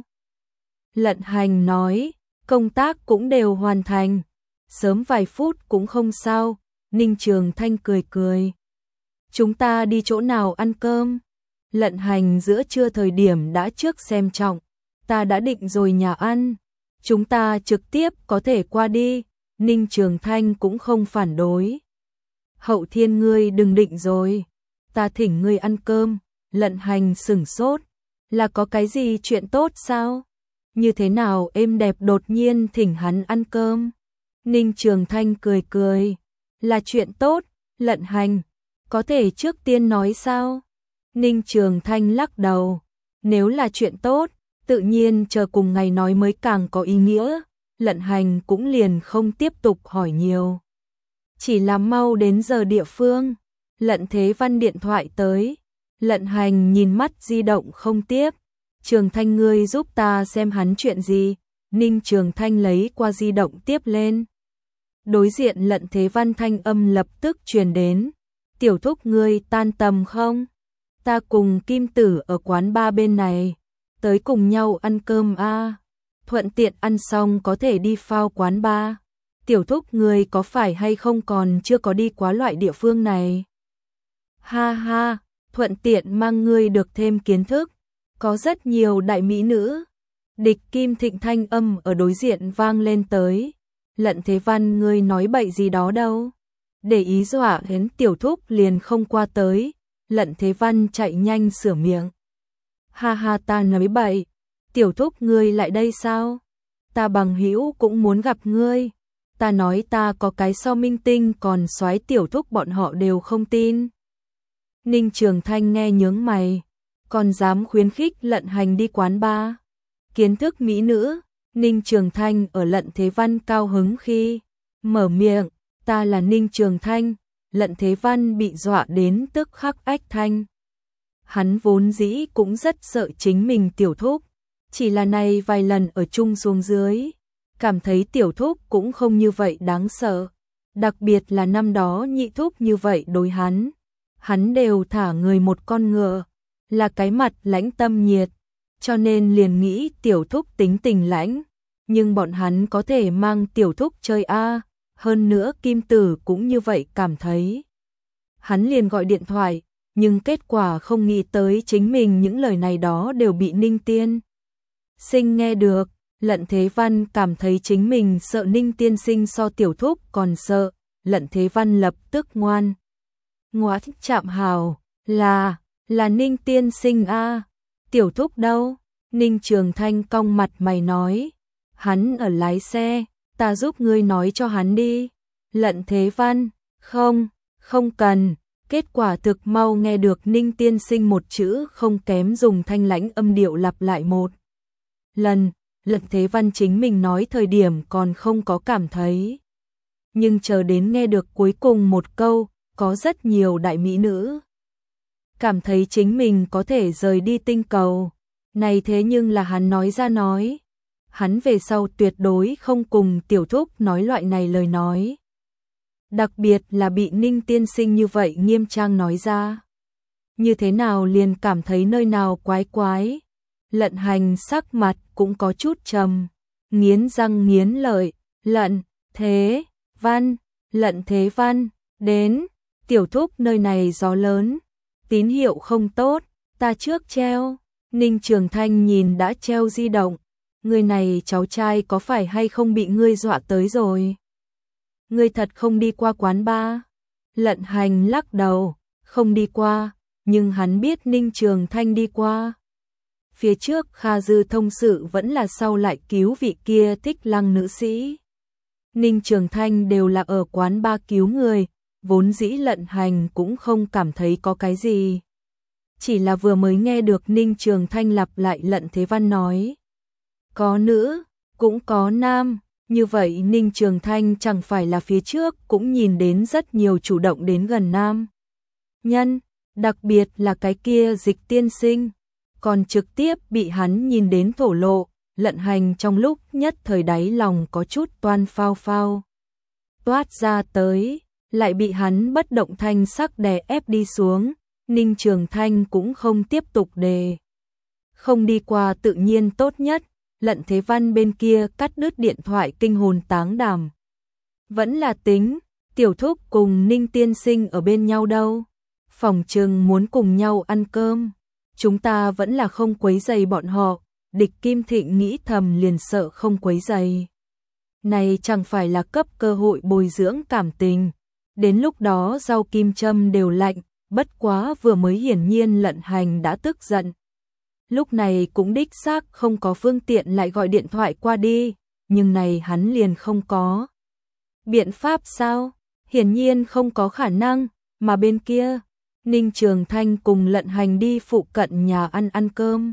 Lận Hành nói, công tác cũng đều hoàn thành, sớm vài phút cũng không sao. Ninh Trường Thanh cười cười. Chúng ta đi chỗ nào ăn cơm? Lận Hành giữa trưa thời điểm đã trước xem trọng, ta đã định rồi nhà ăn, chúng ta trực tiếp có thể qua đi. Ninh Trường Thanh cũng không phản đối. Hậu Thiên ngươi đừng định rồi, ta thỉnh ngươi ăn cơm. Lận Hành sửng sốt, là có cái gì chuyện tốt sao? Như thế nào êm đẹp đột nhiên thỉnh hắn ăn cơm? Ninh Trường Thanh cười cười, là chuyện tốt. Lận Hành, có thể trước tiên nói sao? Ninh Trường Thanh lắc đầu, nếu là chuyện tốt, tự nhiên chờ cùng ngày nói mới càng có ý nghĩa. Lận Hành cũng liền không tiếp tục hỏi nhiều, chỉ là mau đến giờ địa phương. Lận Thế Văn điện thoại tới. Lận Hành nhìn mắt di động không tiếp. Trường Thanh ngươi giúp ta xem hắn chuyện gì. Ninh Trường Thanh lấy qua di động tiếp lên. Đối diện Lận Thế Văn thanh âm lập tức truyền đến. Tiểu thúc ngươi tan tầm không? Ta cùng Kim Tử ở quán bar bên này. Tới cùng nhau ăn cơm a à. Thuận tiện ăn xong có thể đi phao quán bar. Tiểu thúc ngươi có phải hay không còn chưa có đi quá loại địa phương này? Ha ha, thuận tiện mang ngươi được thêm kiến thức. Có rất nhiều đại mỹ nữ. Địch Kim Thịnh thanh âm ở đối diện vang lên tới. Lận Thế Văn ngươi nói bậy gì đó đâu. Để ý dọa đến tiểu thúc liền không qua tới. Lận Thế Văn chạy nhanh sửa miệng. Ha ha ta nói bậy. Tiểu thúc ngươi lại đây sao? Ta bằng hữu cũng muốn gặp ngươi. Ta nói ta có cái so minh tinh còn soái tiểu thúc bọn họ đều không tin. Ninh Trường Thanh nghe nhướng mày. Còn dám khuyến khích Lận Hành đi quán bar. Kiến thức mỹ nữ. Ninh Trường Thanh ở Lận Thế Văn cao hứng khi mở miệng. Ta là Ninh Trường Thanh. Lận Thế Văn bị dọa đến tức khắc ách thanh. Hắn vốn dĩ cũng rất sợ chính mình tiểu thúc. Chỉ là này vài lần ở chung xuống dưới. Cảm thấy tiểu thúc cũng không như vậy đáng sợ. Đặc biệt là năm đó nhị thúc như vậy đối hắn. Hắn đều thả người một con ngựa. Là cái mặt lãnh tâm nhiệt. Cho nên liền nghĩ tiểu thúc tính tình lãnh. Nhưng bọn hắn có thể mang tiểu thúc chơi a. Hơn nữa Kim Tử cũng như vậy cảm thấy. Hắn liền gọi điện thoại. Nhưng kết quả không nghĩ tới chính mình những lời này đó đều bị Ninh Tiên Sinh nghe được. Lận Thế Văn cảm thấy chính mình sợ Ninh Tiên Sinh so tiểu thúc còn sợ. Lận Thế Văn lập tức ngoan ngoãn chạm hào. Là, là Ninh Tiên Sinh a. Tiểu thúc đâu? Ninh Trường Thanh cong mặt mày nói. Hắn ở lái xe, ta giúp ngươi nói cho hắn đi. Lận Thế Văn, không, không cần. Kết quả thực mau nghe được Ninh Tiên Sinh một chữ không kém dùng thanh lãnh âm điệu lặp lại một lần. Lận Thế Văn chính mình nói thời điểm còn không có cảm thấy. Nhưng chờ đến nghe được cuối cùng một câu, có rất nhiều đại mỹ nữ. Cảm thấy chính mình có thể rời đi tinh cầu. Này thế nhưng là hắn nói ra nói. Hắn về sau tuyệt đối không cùng tiểu thúc nói loại này lời nói. Đặc biệt là bị Ninh Tiên Sinh như vậy nghiêm trang nói ra. Như thế nào liền cảm thấy nơi nào quái quái. Lận Hành sắc mặt cũng có chút trầm. Nghiến răng nghiến lợi. Lận Thế Văn, Lận Thế Văn, đến. Tiểu thúc nơi này gió lớn. Tín hiệu không tốt. Ta trước treo. Ninh Trường Thanh nhìn đã treo di động. Người này cháu trai có phải hay không bị ngươi dọa tới rồi? Ngươi thật không đi qua quán bar? Lận Hành lắc đầu, không đi qua, nhưng hắn biết Ninh Trường Thanh đi qua. Phía trước Kha Dư thông sự vẫn là sau lại cứu vị kia Thích Lăng nữ sĩ. Ninh Trường Thanh đều là ở quán bar cứu người, vốn dĩ Lận Hành cũng không cảm thấy có cái gì. Chỉ là vừa mới nghe được Ninh Trường Thanh lặp lại Lận Thế Văn nói. Có nữ, cũng có nam, như vậy Ninh Trường Thanh chẳng phải là phía trước cũng nhìn đến rất nhiều chủ động đến gần nam nhân, đặc biệt là cái kia Dịch Tiên Sinh, còn trực tiếp bị hắn nhìn đến thổ lộ. Lận Hành trong lúc nhất thời đáy lòng có chút toan phao phao toát ra tới, lại bị hắn bất động thanh sắc đè ép đi xuống. Ninh Trường Thanh cũng không tiếp tục đề. Không đi qua tự nhiên tốt nhất. Lận Thế Văn bên kia cắt đứt điện thoại kinh hồn táng đảm. Vẫn là tính, tiểu thúc cùng Ninh Tiên Sinh ở bên nhau đâu. Phòng trừng muốn cùng nhau ăn cơm. Chúng ta vẫn là không quấy rầy bọn họ. Địch Kim Thịnh nghĩ thầm liền sợ không quấy rầy. Này chẳng phải là cấp cơ hội bồi dưỡng cảm tình. Đến lúc đó rau kim châm đều lạnh. Bất quá vừa mới hiển nhiên Lận Hành đã tức giận. Lúc này cũng đích xác không có phương tiện lại gọi điện thoại qua đi, nhưng này hắn liền không có biện pháp sao? Hiển nhiên không có khả năng, mà bên kia, Ninh Trường Thanh cùng Lận Hành đi phụ cận nhà ăn ăn cơm.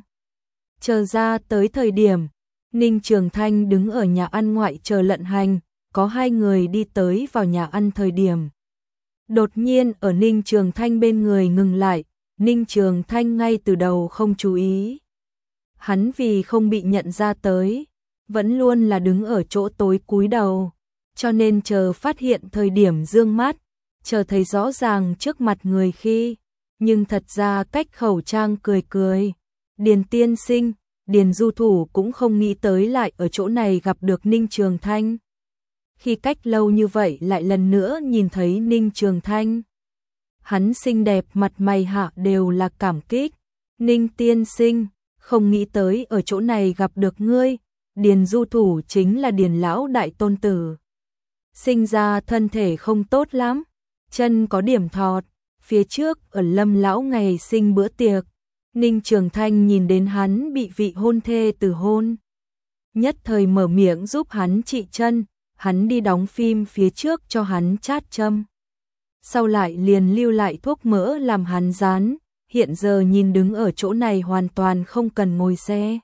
Chờ ra tới thời điểm, Ninh Trường Thanh đứng ở nhà ăn ngoại chờ Lận Hành, có hai người đi tới vào nhà ăn thời điểm. Đột nhiên ở Ninh Trường Thanh bên người ngừng lại, Ninh Trường Thanh ngay từ đầu không chú ý. Hắn vì không bị nhận ra tới, vẫn luôn là đứng ở chỗ tối cúi đầu, cho nên chờ phát hiện thời điểm dương mắt, chờ thấy rõ ràng trước mặt người khi, nhưng thật ra cách khẩu trang cười cười. Điền tiên sinh, Điền Du Thủ cũng không nghĩ tới lại ở chỗ này gặp được Ninh Trường Thanh. Khi cách lâu như vậy lại lần nữa nhìn thấy Ninh Trường Thanh. Hắn xinh đẹp mặt mày hạ đều là cảm kích. Ninh tiên sinh, không nghĩ tới ở chỗ này gặp được ngươi. Điền Du Thủ chính là Điền lão đại tôn tử. Sinh ra thân thể không tốt lắm, chân có điểm thọt, phía trước ở Lâm lão ngày sinh bữa tiệc. Ninh Trường Thanh nhìn đến hắn bị vị hôn thê từ hôn. Nhất thời mở miệng giúp hắn trị chân, hắn đi đóng phim phía trước cho hắn chát châm. Sau lại liền lưu lại thuốc mỡ làm hắn dán, hiện giờ nhìn đứng ở chỗ này hoàn toàn không cần ngồi xe.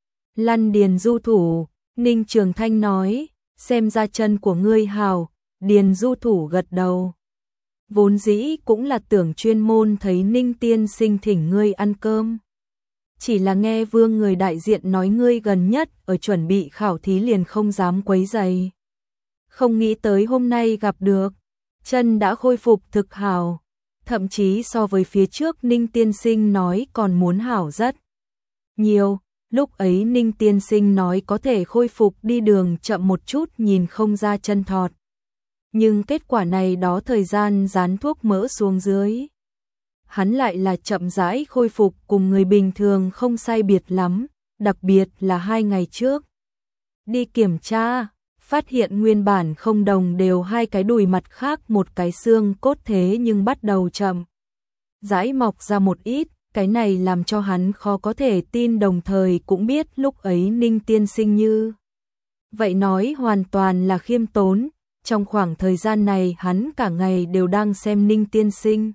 Lăn Điền Du Thủ, Ninh Trường Thanh nói, xem ra chân của ngươi hào. Điền Du Thủ gật đầu. Vốn dĩ cũng là tưởng chuyên môn thấy Ninh tiên sinh thỉnh ngươi ăn cơm. Chỉ là nghe Vương người đại diện nói ngươi gần nhất ở chuẩn bị khảo thí liền không dám quấy rầy. Không nghĩ tới hôm nay gặp được, chân đã khôi phục thực hảo, thậm chí so với phía trước Ninh tiên sinh nói còn muốn hảo rất nhiều. Lúc ấy Ninh tiên sinh nói có thể khôi phục đi đường chậm một chút nhìn không ra chân thọt. Nhưng kết quả này đó thời gian dán thuốc mỡ xuống dưới. Hắn lại là chậm rãi khôi phục cùng người bình thường không sai biệt lắm, đặc biệt là hai ngày trước. Đi kiểm tra, phát hiện nguyên bản không đồng đều hai cái đùi mặt khác một cái xương cốt thế nhưng bắt đầu chậm rãi mọc ra một ít, cái này làm cho hắn khó có thể tin, đồng thời cũng biết lúc ấy Ninh tiên sinh như vậy nói hoàn toàn là khiêm tốn. Trong khoảng thời gian này hắn cả ngày đều đang xem Ninh tiên sinh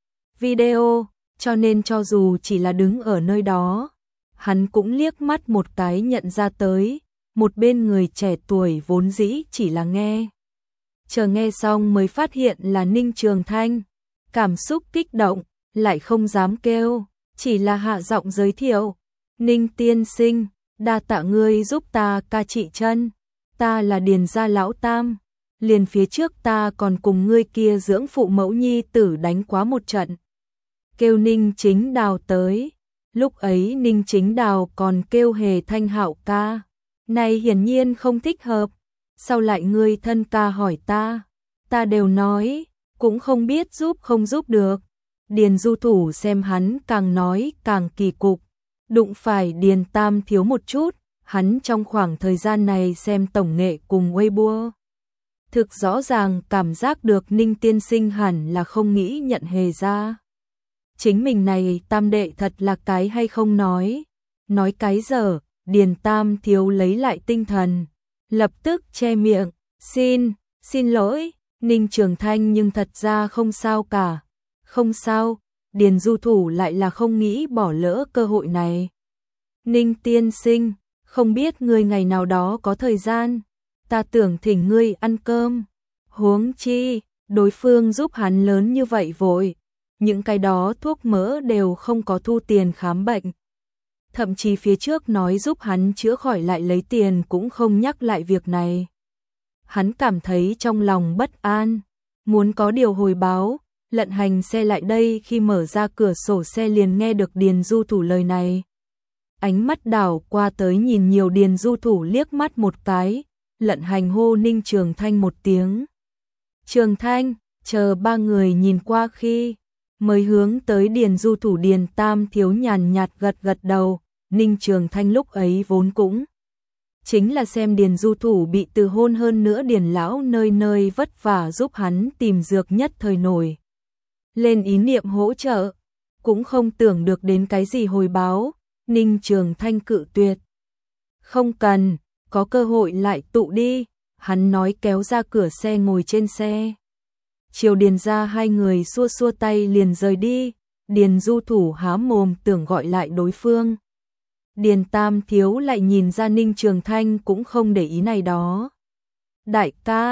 video, cho nên cho dù chỉ là đứng ở nơi đó, hắn cũng liếc mắt một cái nhận ra tới. Một bên người trẻ tuổi vốn dĩ chỉ là nghe, chờ nghe xong mới phát hiện là Ninh Trường Thanh, cảm xúc kích động, lại không dám kêu, chỉ là hạ giọng giới thiệu. Ninh tiên sinh, đa tạ ngươi giúp ta ca trị chân, ta là Điền gia lão tam, liền phía trước ta còn cùng ngươi kia dưỡng phụ mẫu nhi tử đánh quá một trận. Kêu Ninh Chính Đào tới, lúc ấy Ninh Chính Đào còn kêu Hề Thanh Hạo ca. Này hiển nhiên không thích hợp, sau lại ngươi thân ca hỏi ta, ta đều nói, cũng không biết giúp không giúp được. Điền Du Thủ xem hắn càng nói càng kỳ cục, đụng phải Điền Tam thiếu một chút, hắn trong khoảng thời gian này xem tổng nghệ cùng Weibo. Thực rõ ràng cảm giác được Ninh tiên sinh hẳn là không nghĩ nhận Hề ra. Chính mình này tam đệ thật là cái hay không nói, nói cái dở. Điền Tam thiếu lấy lại tinh thần, lập tức che miệng, xin, xin lỗi, Ninh Trường Thanh nhưng thật ra không sao cả, không sao. Điền Du Thủ lại là không nghĩ bỏ lỡ cơ hội này. Ninh tiên sinh, không biết ngươi ngày nào đó có thời gian, ta tưởng thỉnh ngươi ăn cơm. Huống chi, đối phương giúp hắn lớn như vậy vội, những cái đó thuốc mỡ đều không có thu tiền khám bệnh. Thậm chí phía trước nói giúp hắn chữa khỏi lại lấy tiền cũng không nhắc lại việc này. Hắn cảm thấy trong lòng bất an, muốn có điều hồi báo. Lận Hành xe lại đây, khi mở ra cửa sổ xe liền nghe được Điền Du Thủ lời này. Ánh mắt đảo qua tới nhìn nhiều Điền Du Thủ liếc mắt một cái, Lận Hành hô Ninh Trường Thanh một tiếng. Trường Thanh, chờ ba người nhìn qua khi mới hướng tới Điền Du Thủ. Điền Tam thiếu nhàn nhạt gật gật đầu. Ninh Trường Thanh lúc ấy vốn cũng chính là xem Điền Du Thủ bị từ hôn, hơn nữa Điền lão nơi nơi vất vả giúp hắn tìm dược, nhất thời nổi lên ý niệm hỗ trợ, cũng không tưởng được đến cái gì hồi báo. Ninh Trường Thanh cự tuyệt. Không cần, có cơ hội lại tụ đi, hắn nói kéo ra cửa xe ngồi trên xe. Chiều Điền ra hai người xua xua tay liền rời đi. Điền Du Thủ há mồm tưởng gọi lại đối phương. Điền Tam thiếu lại nhìn ra Ninh Trường Thanh cũng không để ý này đó. Đại ca,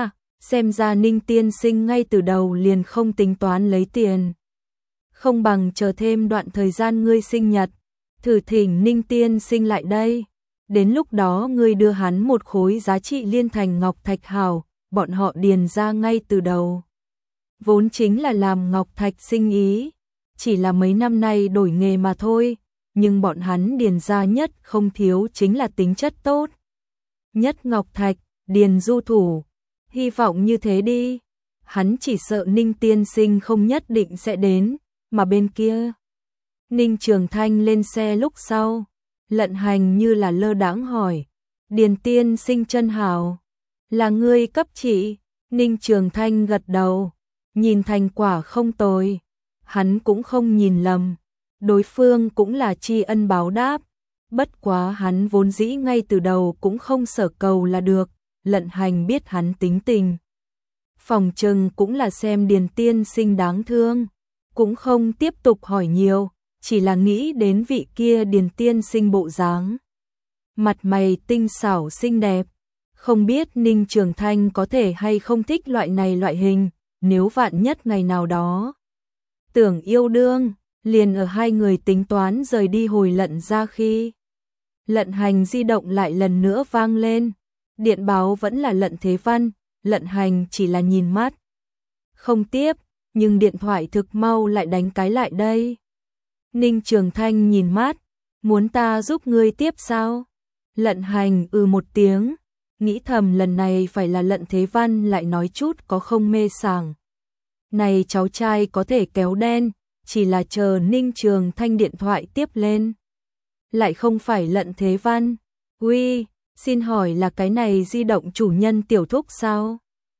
xem ra Ninh tiên sinh ngay từ đầu liền không tính toán lấy tiền. Không bằng chờ thêm đoạn thời gian ngươi sinh nhật, thử thỉnh Ninh tiên sinh lại đây. Đến lúc đó ngươi đưa hắn một khối giá trị liên thành ngọc thạch hảo, bọn họ điền ra ngay từ đầu. Vốn chính là làm ngọc thạch sinh ý, chỉ là mấy năm nay đổi nghề mà thôi, nhưng bọn hắn điền ra nhất không thiếu chính là tính chất tốt. Nhất ngọc thạch, điền du thủ, hy vọng như thế đi. Hắn chỉ sợ Ninh tiên sinh không nhất định sẽ đến, mà bên kia. Ninh Trường Thanh lên xe lúc sau, Lận Hành như là lơ đãng hỏi, Điền tiên sinh chân hảo, là ngươi cấp chỉ? Ninh Trường Thanh gật đầu, nhìn thành quả không tồi, hắn cũng không nhìn lầm, đối phương cũng là tri ân báo đáp, bất quá hắn vốn dĩ ngay từ đầu cũng không sở cầu là được, Lận Hành biết hắn tính tình. Phòng trừng cũng là xem Điền tiên sinh đáng thương, cũng không tiếp tục hỏi nhiều, chỉ là nghĩ đến vị kia Điền tiên sinh bộ dáng. Mặt mày tinh xảo xinh đẹp, không biết Ninh Trường Thanh có thể hay không thích loại này loại hình, nếu vạn nhất ngày nào đó. Tưởng yêu đương, liền ở hai người tính toán rời đi hồi Lận ra khi. Lận Hành di động lại lần nữa vang lên, điện báo vẫn là Lận Thế Văn, Lận Hành chỉ là nhìn mắt. Không tiếp, nhưng điện thoại thực mau lại đánh cái lại đây. Ninh Trường Thanh nhìn mắt, muốn ta giúp ngươi tiếp sao? Lận Hành ừ một tiếng, nghĩ thầm lần này phải là Lận Thế Văn lại nói chút có không mê sảng. Này cháu trai có thể kéo đen, chỉ là chờ Ninh Trường Thanh điện thoại tiếp lên. Lại không phải Lận Thế Văn. Uy, xin hỏi là cái này di động chủ nhân tiểu thúc sao?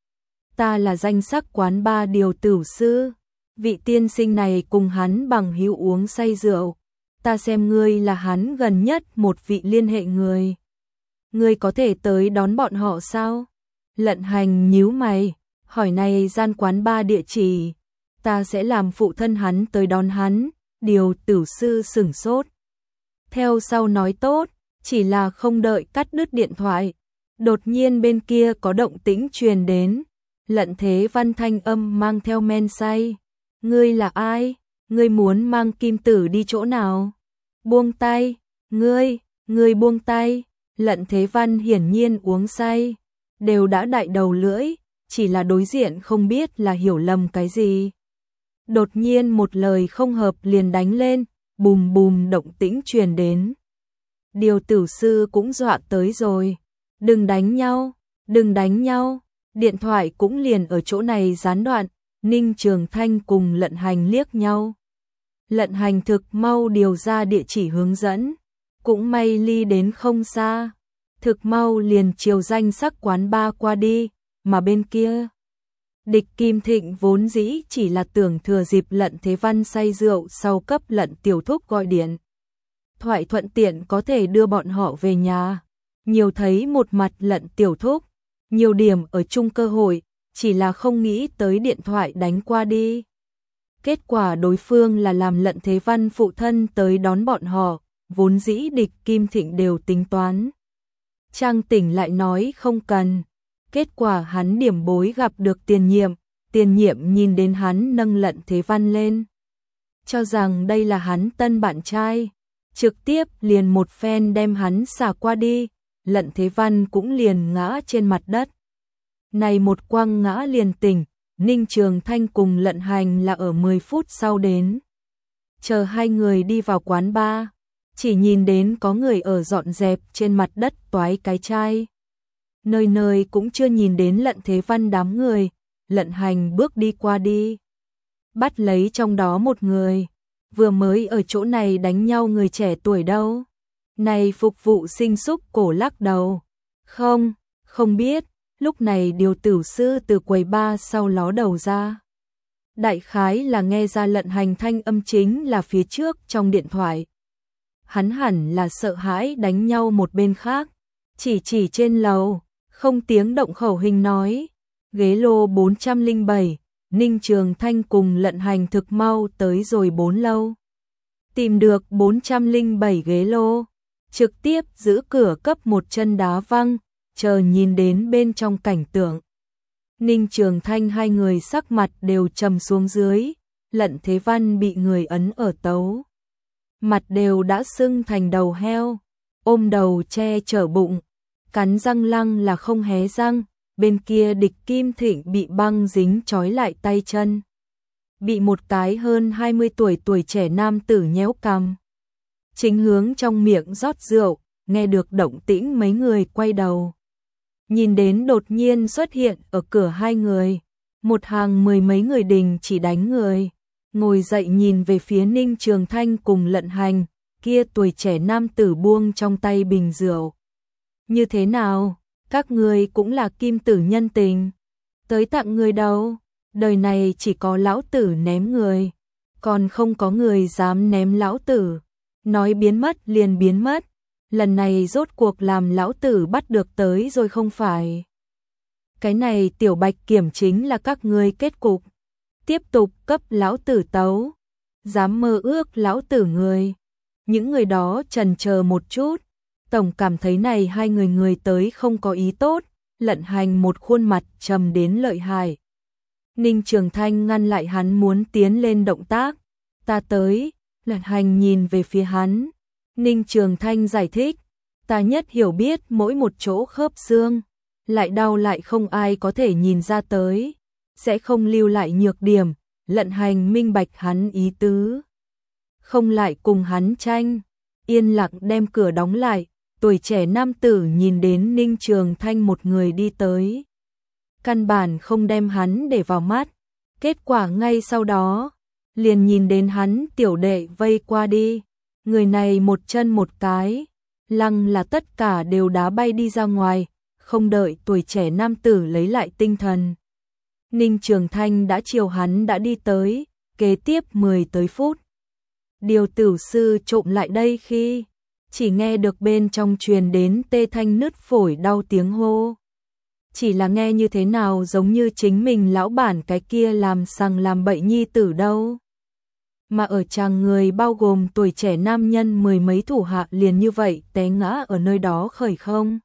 Ta là danh sắc quán ba điều tửu sư. Vị tiên sinh này cùng hắn bằng hữu uống say rượu. Ta xem ngươi là hắn gần nhất một vị liên hệ người. Ngươi có thể tới đón bọn họ sao? Lận Hành nhíu mày, hỏi này gian quán ba địa chỉ. Ta sẽ làm phụ thân hắn tới đón hắn, điều tửu sư sửng sốt. Theo sau nói tốt, chỉ là không đợi cắt đứt điện thoại. Đột nhiên bên kia có động tĩnh truyền đến. Lận Thế Văn thanh âm mang theo men say. Ngươi là ai? Ngươi muốn mang kim tử đi chỗ nào? Buông tay, ngươi, ngươi buông tay. Lận Thế Văn hiển nhiên uống say, đều đã đại đầu lưỡi, chỉ là đối diện không biết là hiểu lầm cái gì. Đột nhiên một lời không hợp liền đánh lên, bùm bùm động tĩnh truyền đến. Điều tử sư cũng dọa tới rồi. Đừng đánh nhau, đừng đánh nhau. Điện thoại cũng liền ở chỗ này gián đoạn. Ninh Trường Thanh cùng Lận Hành liếc nhau. Lận Hành thực mau điều ra địa chỉ hướng dẫn. Cũng may ly đến không xa. Thực mau liền chiều danh sắc quán ba qua đi. Mà bên kia, Địch Kim Thịnh vốn dĩ chỉ là tưởng thừa dịp Lận Thế Văn say rượu sau cấp Lận Tiểu Thúc gọi điện thoại thuận tiện có thể đưa bọn họ về nhà. Nhiều thấy một mặt Lận Tiểu Thúc, nhiều điểm ở chung cơ hội, chỉ là không nghĩ tới điện thoại đánh qua đi. Kết quả đối phương là làm Lận Thế Văn phụ thân tới đón bọn họ, vốn dĩ Địch Kim Thịnh đều tính toán. Trang Tỉnh lại nói không cần. Kết quả hắn điểm bối gặp được tiền nhiệm, tiền nhiệm nhìn đến hắn nâng Lận Thế Văn lên. Cho rằng đây là hắn tân bạn trai, trực tiếp liền một phen đem hắn xả qua đi, Lận Thế Văn cũng liền ngã trên mặt đất. Này một quăng ngã liền tỉnh, Ninh Trường Thanh cùng Lận Hành là ở mười phút sau đến. Chờ hai người đi vào quán bar, chỉ nhìn đến có người ở dọn dẹp trên mặt đất toái cái chai. Nơi nơi cũng chưa nhìn đến Lận Thế Văn đám người, Lận Hành bước đi qua đi. Bắt lấy trong đó một người, vừa mới ở chỗ này đánh nhau người trẻ tuổi đâu. Này phục vụ sinh xúc cổ lắc đầu. Không, không biết, lúc này điều tử sư từ quầy ba sau ló đầu ra. Đại khái là nghe ra Lận Hành thanh âm chính là phía trước trong điện thoại. Hắn hẳn là sợ hãi đánh nhau một bên khác, chỉ chỉ trên lầu. Không tiếng động khẩu hình nói, ghế lô bốn trăm lẻ bảy, Ninh Trường Thanh cùng Lận Hành thực mau tới rồi bốn lâu. Tìm được bốn trăm lẻ bảy ghế lô, trực tiếp giữ cửa cấp một chân đá văng, chờ nhìn đến bên trong cảnh tượng. Ninh Trường Thanh hai người sắc mặt đều trầm xuống dưới, Lận Thế Văn bị người ấn ở tấu. Mặt đều đã sưng thành đầu heo, ôm đầu che chở bụng, cắn răng lăng là không hé răng, bên kia Địch Kim Thịnh bị băng dính trói lại tay chân. Bị một cái hơn hai mươi tuổi tuổi trẻ nam tử nhéo cằm. Chính hướng trong miệng rót rượu, nghe được động tĩnh mấy người quay đầu. Nhìn đến đột nhiên xuất hiện ở cửa hai người, một hàng mười mấy người đình chỉ đánh người. Ngồi dậy nhìn về phía Ninh Trường Thanh cùng Lận Hành, kia tuổi trẻ nam tử buông trong tay bình rượu. Như thế nào, các người cũng là kim tử nhân tình. Tới tặng người đâu, đời này chỉ có lão tử ném người, còn không có người dám ném lão tử. Nói biến mất liền biến mất, lần này rốt cuộc làm lão tử bắt được tới rồi không phải. Cái này tiểu bạch kiểm chính là các ngươi kết cục. Tiếp tục cấp lão tử tấu, dám mơ ước lão tử người. Những người đó chần chờ một chút, tổng cảm thấy này hai người người tới không có ý tốt, Lận Hành một khuôn mặt trầm đến lợi hại. Ninh Trường Thanh ngăn lại hắn muốn tiến lên động tác, ta tới. Lận Hành nhìn về phía hắn, Ninh Trường Thanh giải thích, ta nhất hiểu biết mỗi một chỗ khớp xương, lại đau lại không ai có thể nhìn ra tới, sẽ không lưu lại nhược điểm. Lận Hành minh bạch hắn ý tứ, không lại cùng hắn tranh, yên lặng đem cửa đóng lại. Tuổi trẻ nam tử nhìn đến Ninh Trường Thanh một người đi tới, căn bản không đem hắn để vào mắt, kết quả ngay sau đó liền nhìn đến hắn tiểu đệ vây qua đi, người này một chân một cái, lăng là tất cả đều đá bay đi ra ngoài, không đợi tuổi trẻ nam tử lấy lại tinh thần. Ninh Trường Thanh đã chiều hắn đã đi tới, kế tiếp mười tới phút. Điều tử sư trộm lại đây khi, chỉ nghe được bên trong truyền đến tê thanh nứt phổi đau tiếng hô. Chỉ là nghe như thế nào giống như chính mình lão bản cái kia làm sằng làm bậy nhi tử đâu. Mà ở chàng người bao gồm tuổi trẻ nam nhân mười mấy thủ hạ liền như vậy té ngã ở nơi đó khởi không.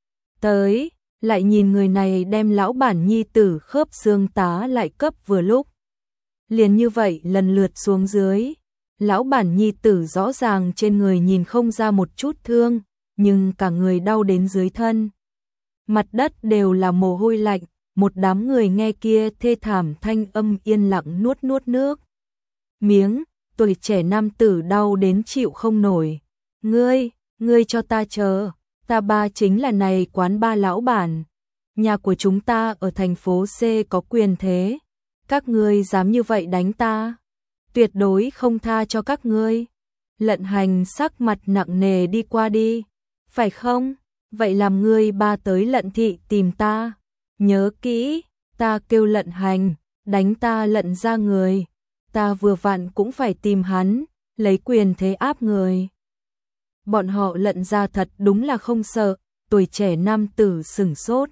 Tới, lại nhìn người này đem lão bản nhi tử khớp xương tá lại cấp vừa lúc. Liền như vậy lần lượt xuống dưới, lão bản nhi tử rõ ràng trên người nhìn không ra một chút thương, nhưng cả người đau đến dưới thân. Mặt đất đều là mồ hôi lạnh, một đám người nghe kia thê thảm thanh âm yên lặng nuốt nuốt nước miếng, tuổi trẻ nam tử đau đến chịu không nổi. Ngươi, ngươi cho ta chờ, ta ba chính là này quán ba lão bản. Nhà của chúng ta ở thành phố C có quyền thế. Các ngươi dám như vậy đánh ta, tuyệt đối không tha cho các ngươi. Lận Hành sắc mặt nặng nề đi qua đi. Phải không? Vậy làm ngươi ba tới Lận thị tìm ta. Nhớ kỹ, ta kêu Lận Hành, đánh ta Lận ra người. Ta vừa vặn cũng phải tìm hắn, lấy quyền thế áp người. Bọn họ Lận ra thật đúng là không sợ, tuổi trẻ nam tử sửng sốt.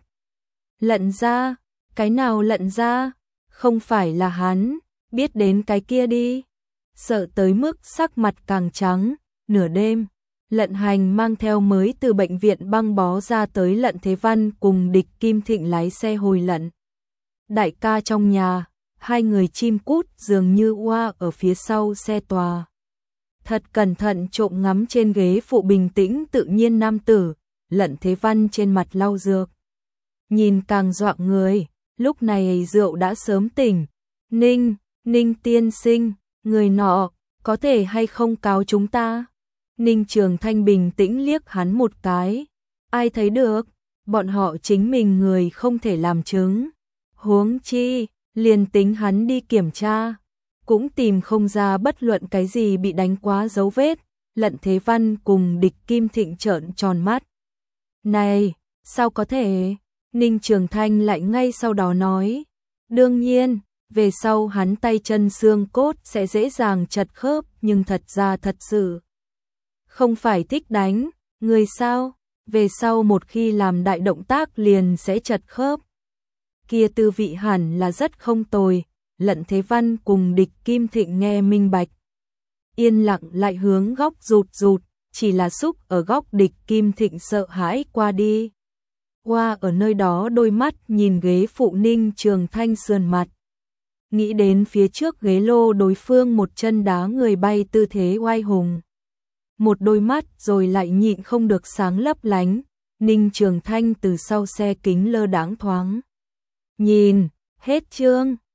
Lận ra, cái nào Lận ra? Không phải là hắn, biết đến cái kia đi. Sợ tới mức sắc mặt càng trắng, nửa đêm, Lận Hành mang theo mới từ bệnh viện băng bó ra tới Lận Thế Văn cùng Địch Kim Thịnh lái xe hồi Lận đại ca trong nhà. Hai người chim cút dường như oa ở phía sau xe tòa. Thật cẩn thận trộm ngắm trên ghế phụ bình tĩnh tự nhiên nam tử, Lận Thế Văn trên mặt lau dược. Nhìn càng dọa người, lúc này rượu đã sớm tỉnh. Ninh, Ninh tiên sinh, người nọ, có thể hay không cáo chúng ta? Ninh Trường Thanh bình tĩnh liếc hắn một cái. Ai thấy được, bọn họ chính mình người không thể làm chứng. Huống chi, liền tính hắn đi kiểm tra, cũng tìm không ra bất luận cái gì bị đánh quá dấu vết. Lận Thế Văn cùng Địch Kim Thịnh trợn tròn mắt. Này, sao có thể? Ninh Trường Thanh lại ngay sau đó nói. Đương nhiên, về sau hắn tay chân xương cốt sẽ dễ dàng chật khớp, nhưng thật ra thật sự không phải thích đánh, người sao? Về sau một khi làm đại động tác liền sẽ chật khớp. Kia tư vị hẳn là rất không tồi. Lận Thế Văn cùng Địch Kim Thịnh nghe minh bạch. Yên lặng lại hướng góc rụt rụt, chỉ là xúc ở góc Địch Kim Thịnh sợ hãi qua đi. qua ở nơi đó, đôi mắt nhìn ghế phụ Ninh Trường Thanh sườn mặt. Nghĩ đến phía trước ghế lô đối phương một chân đá người bay tư thế oai hùng. Một đôi mắt rồi lại nhịn không được sáng lấp lánh, Ninh Trường Thanh từ sau xe kính lơ đãng thoáng. Nhìn, hết chương.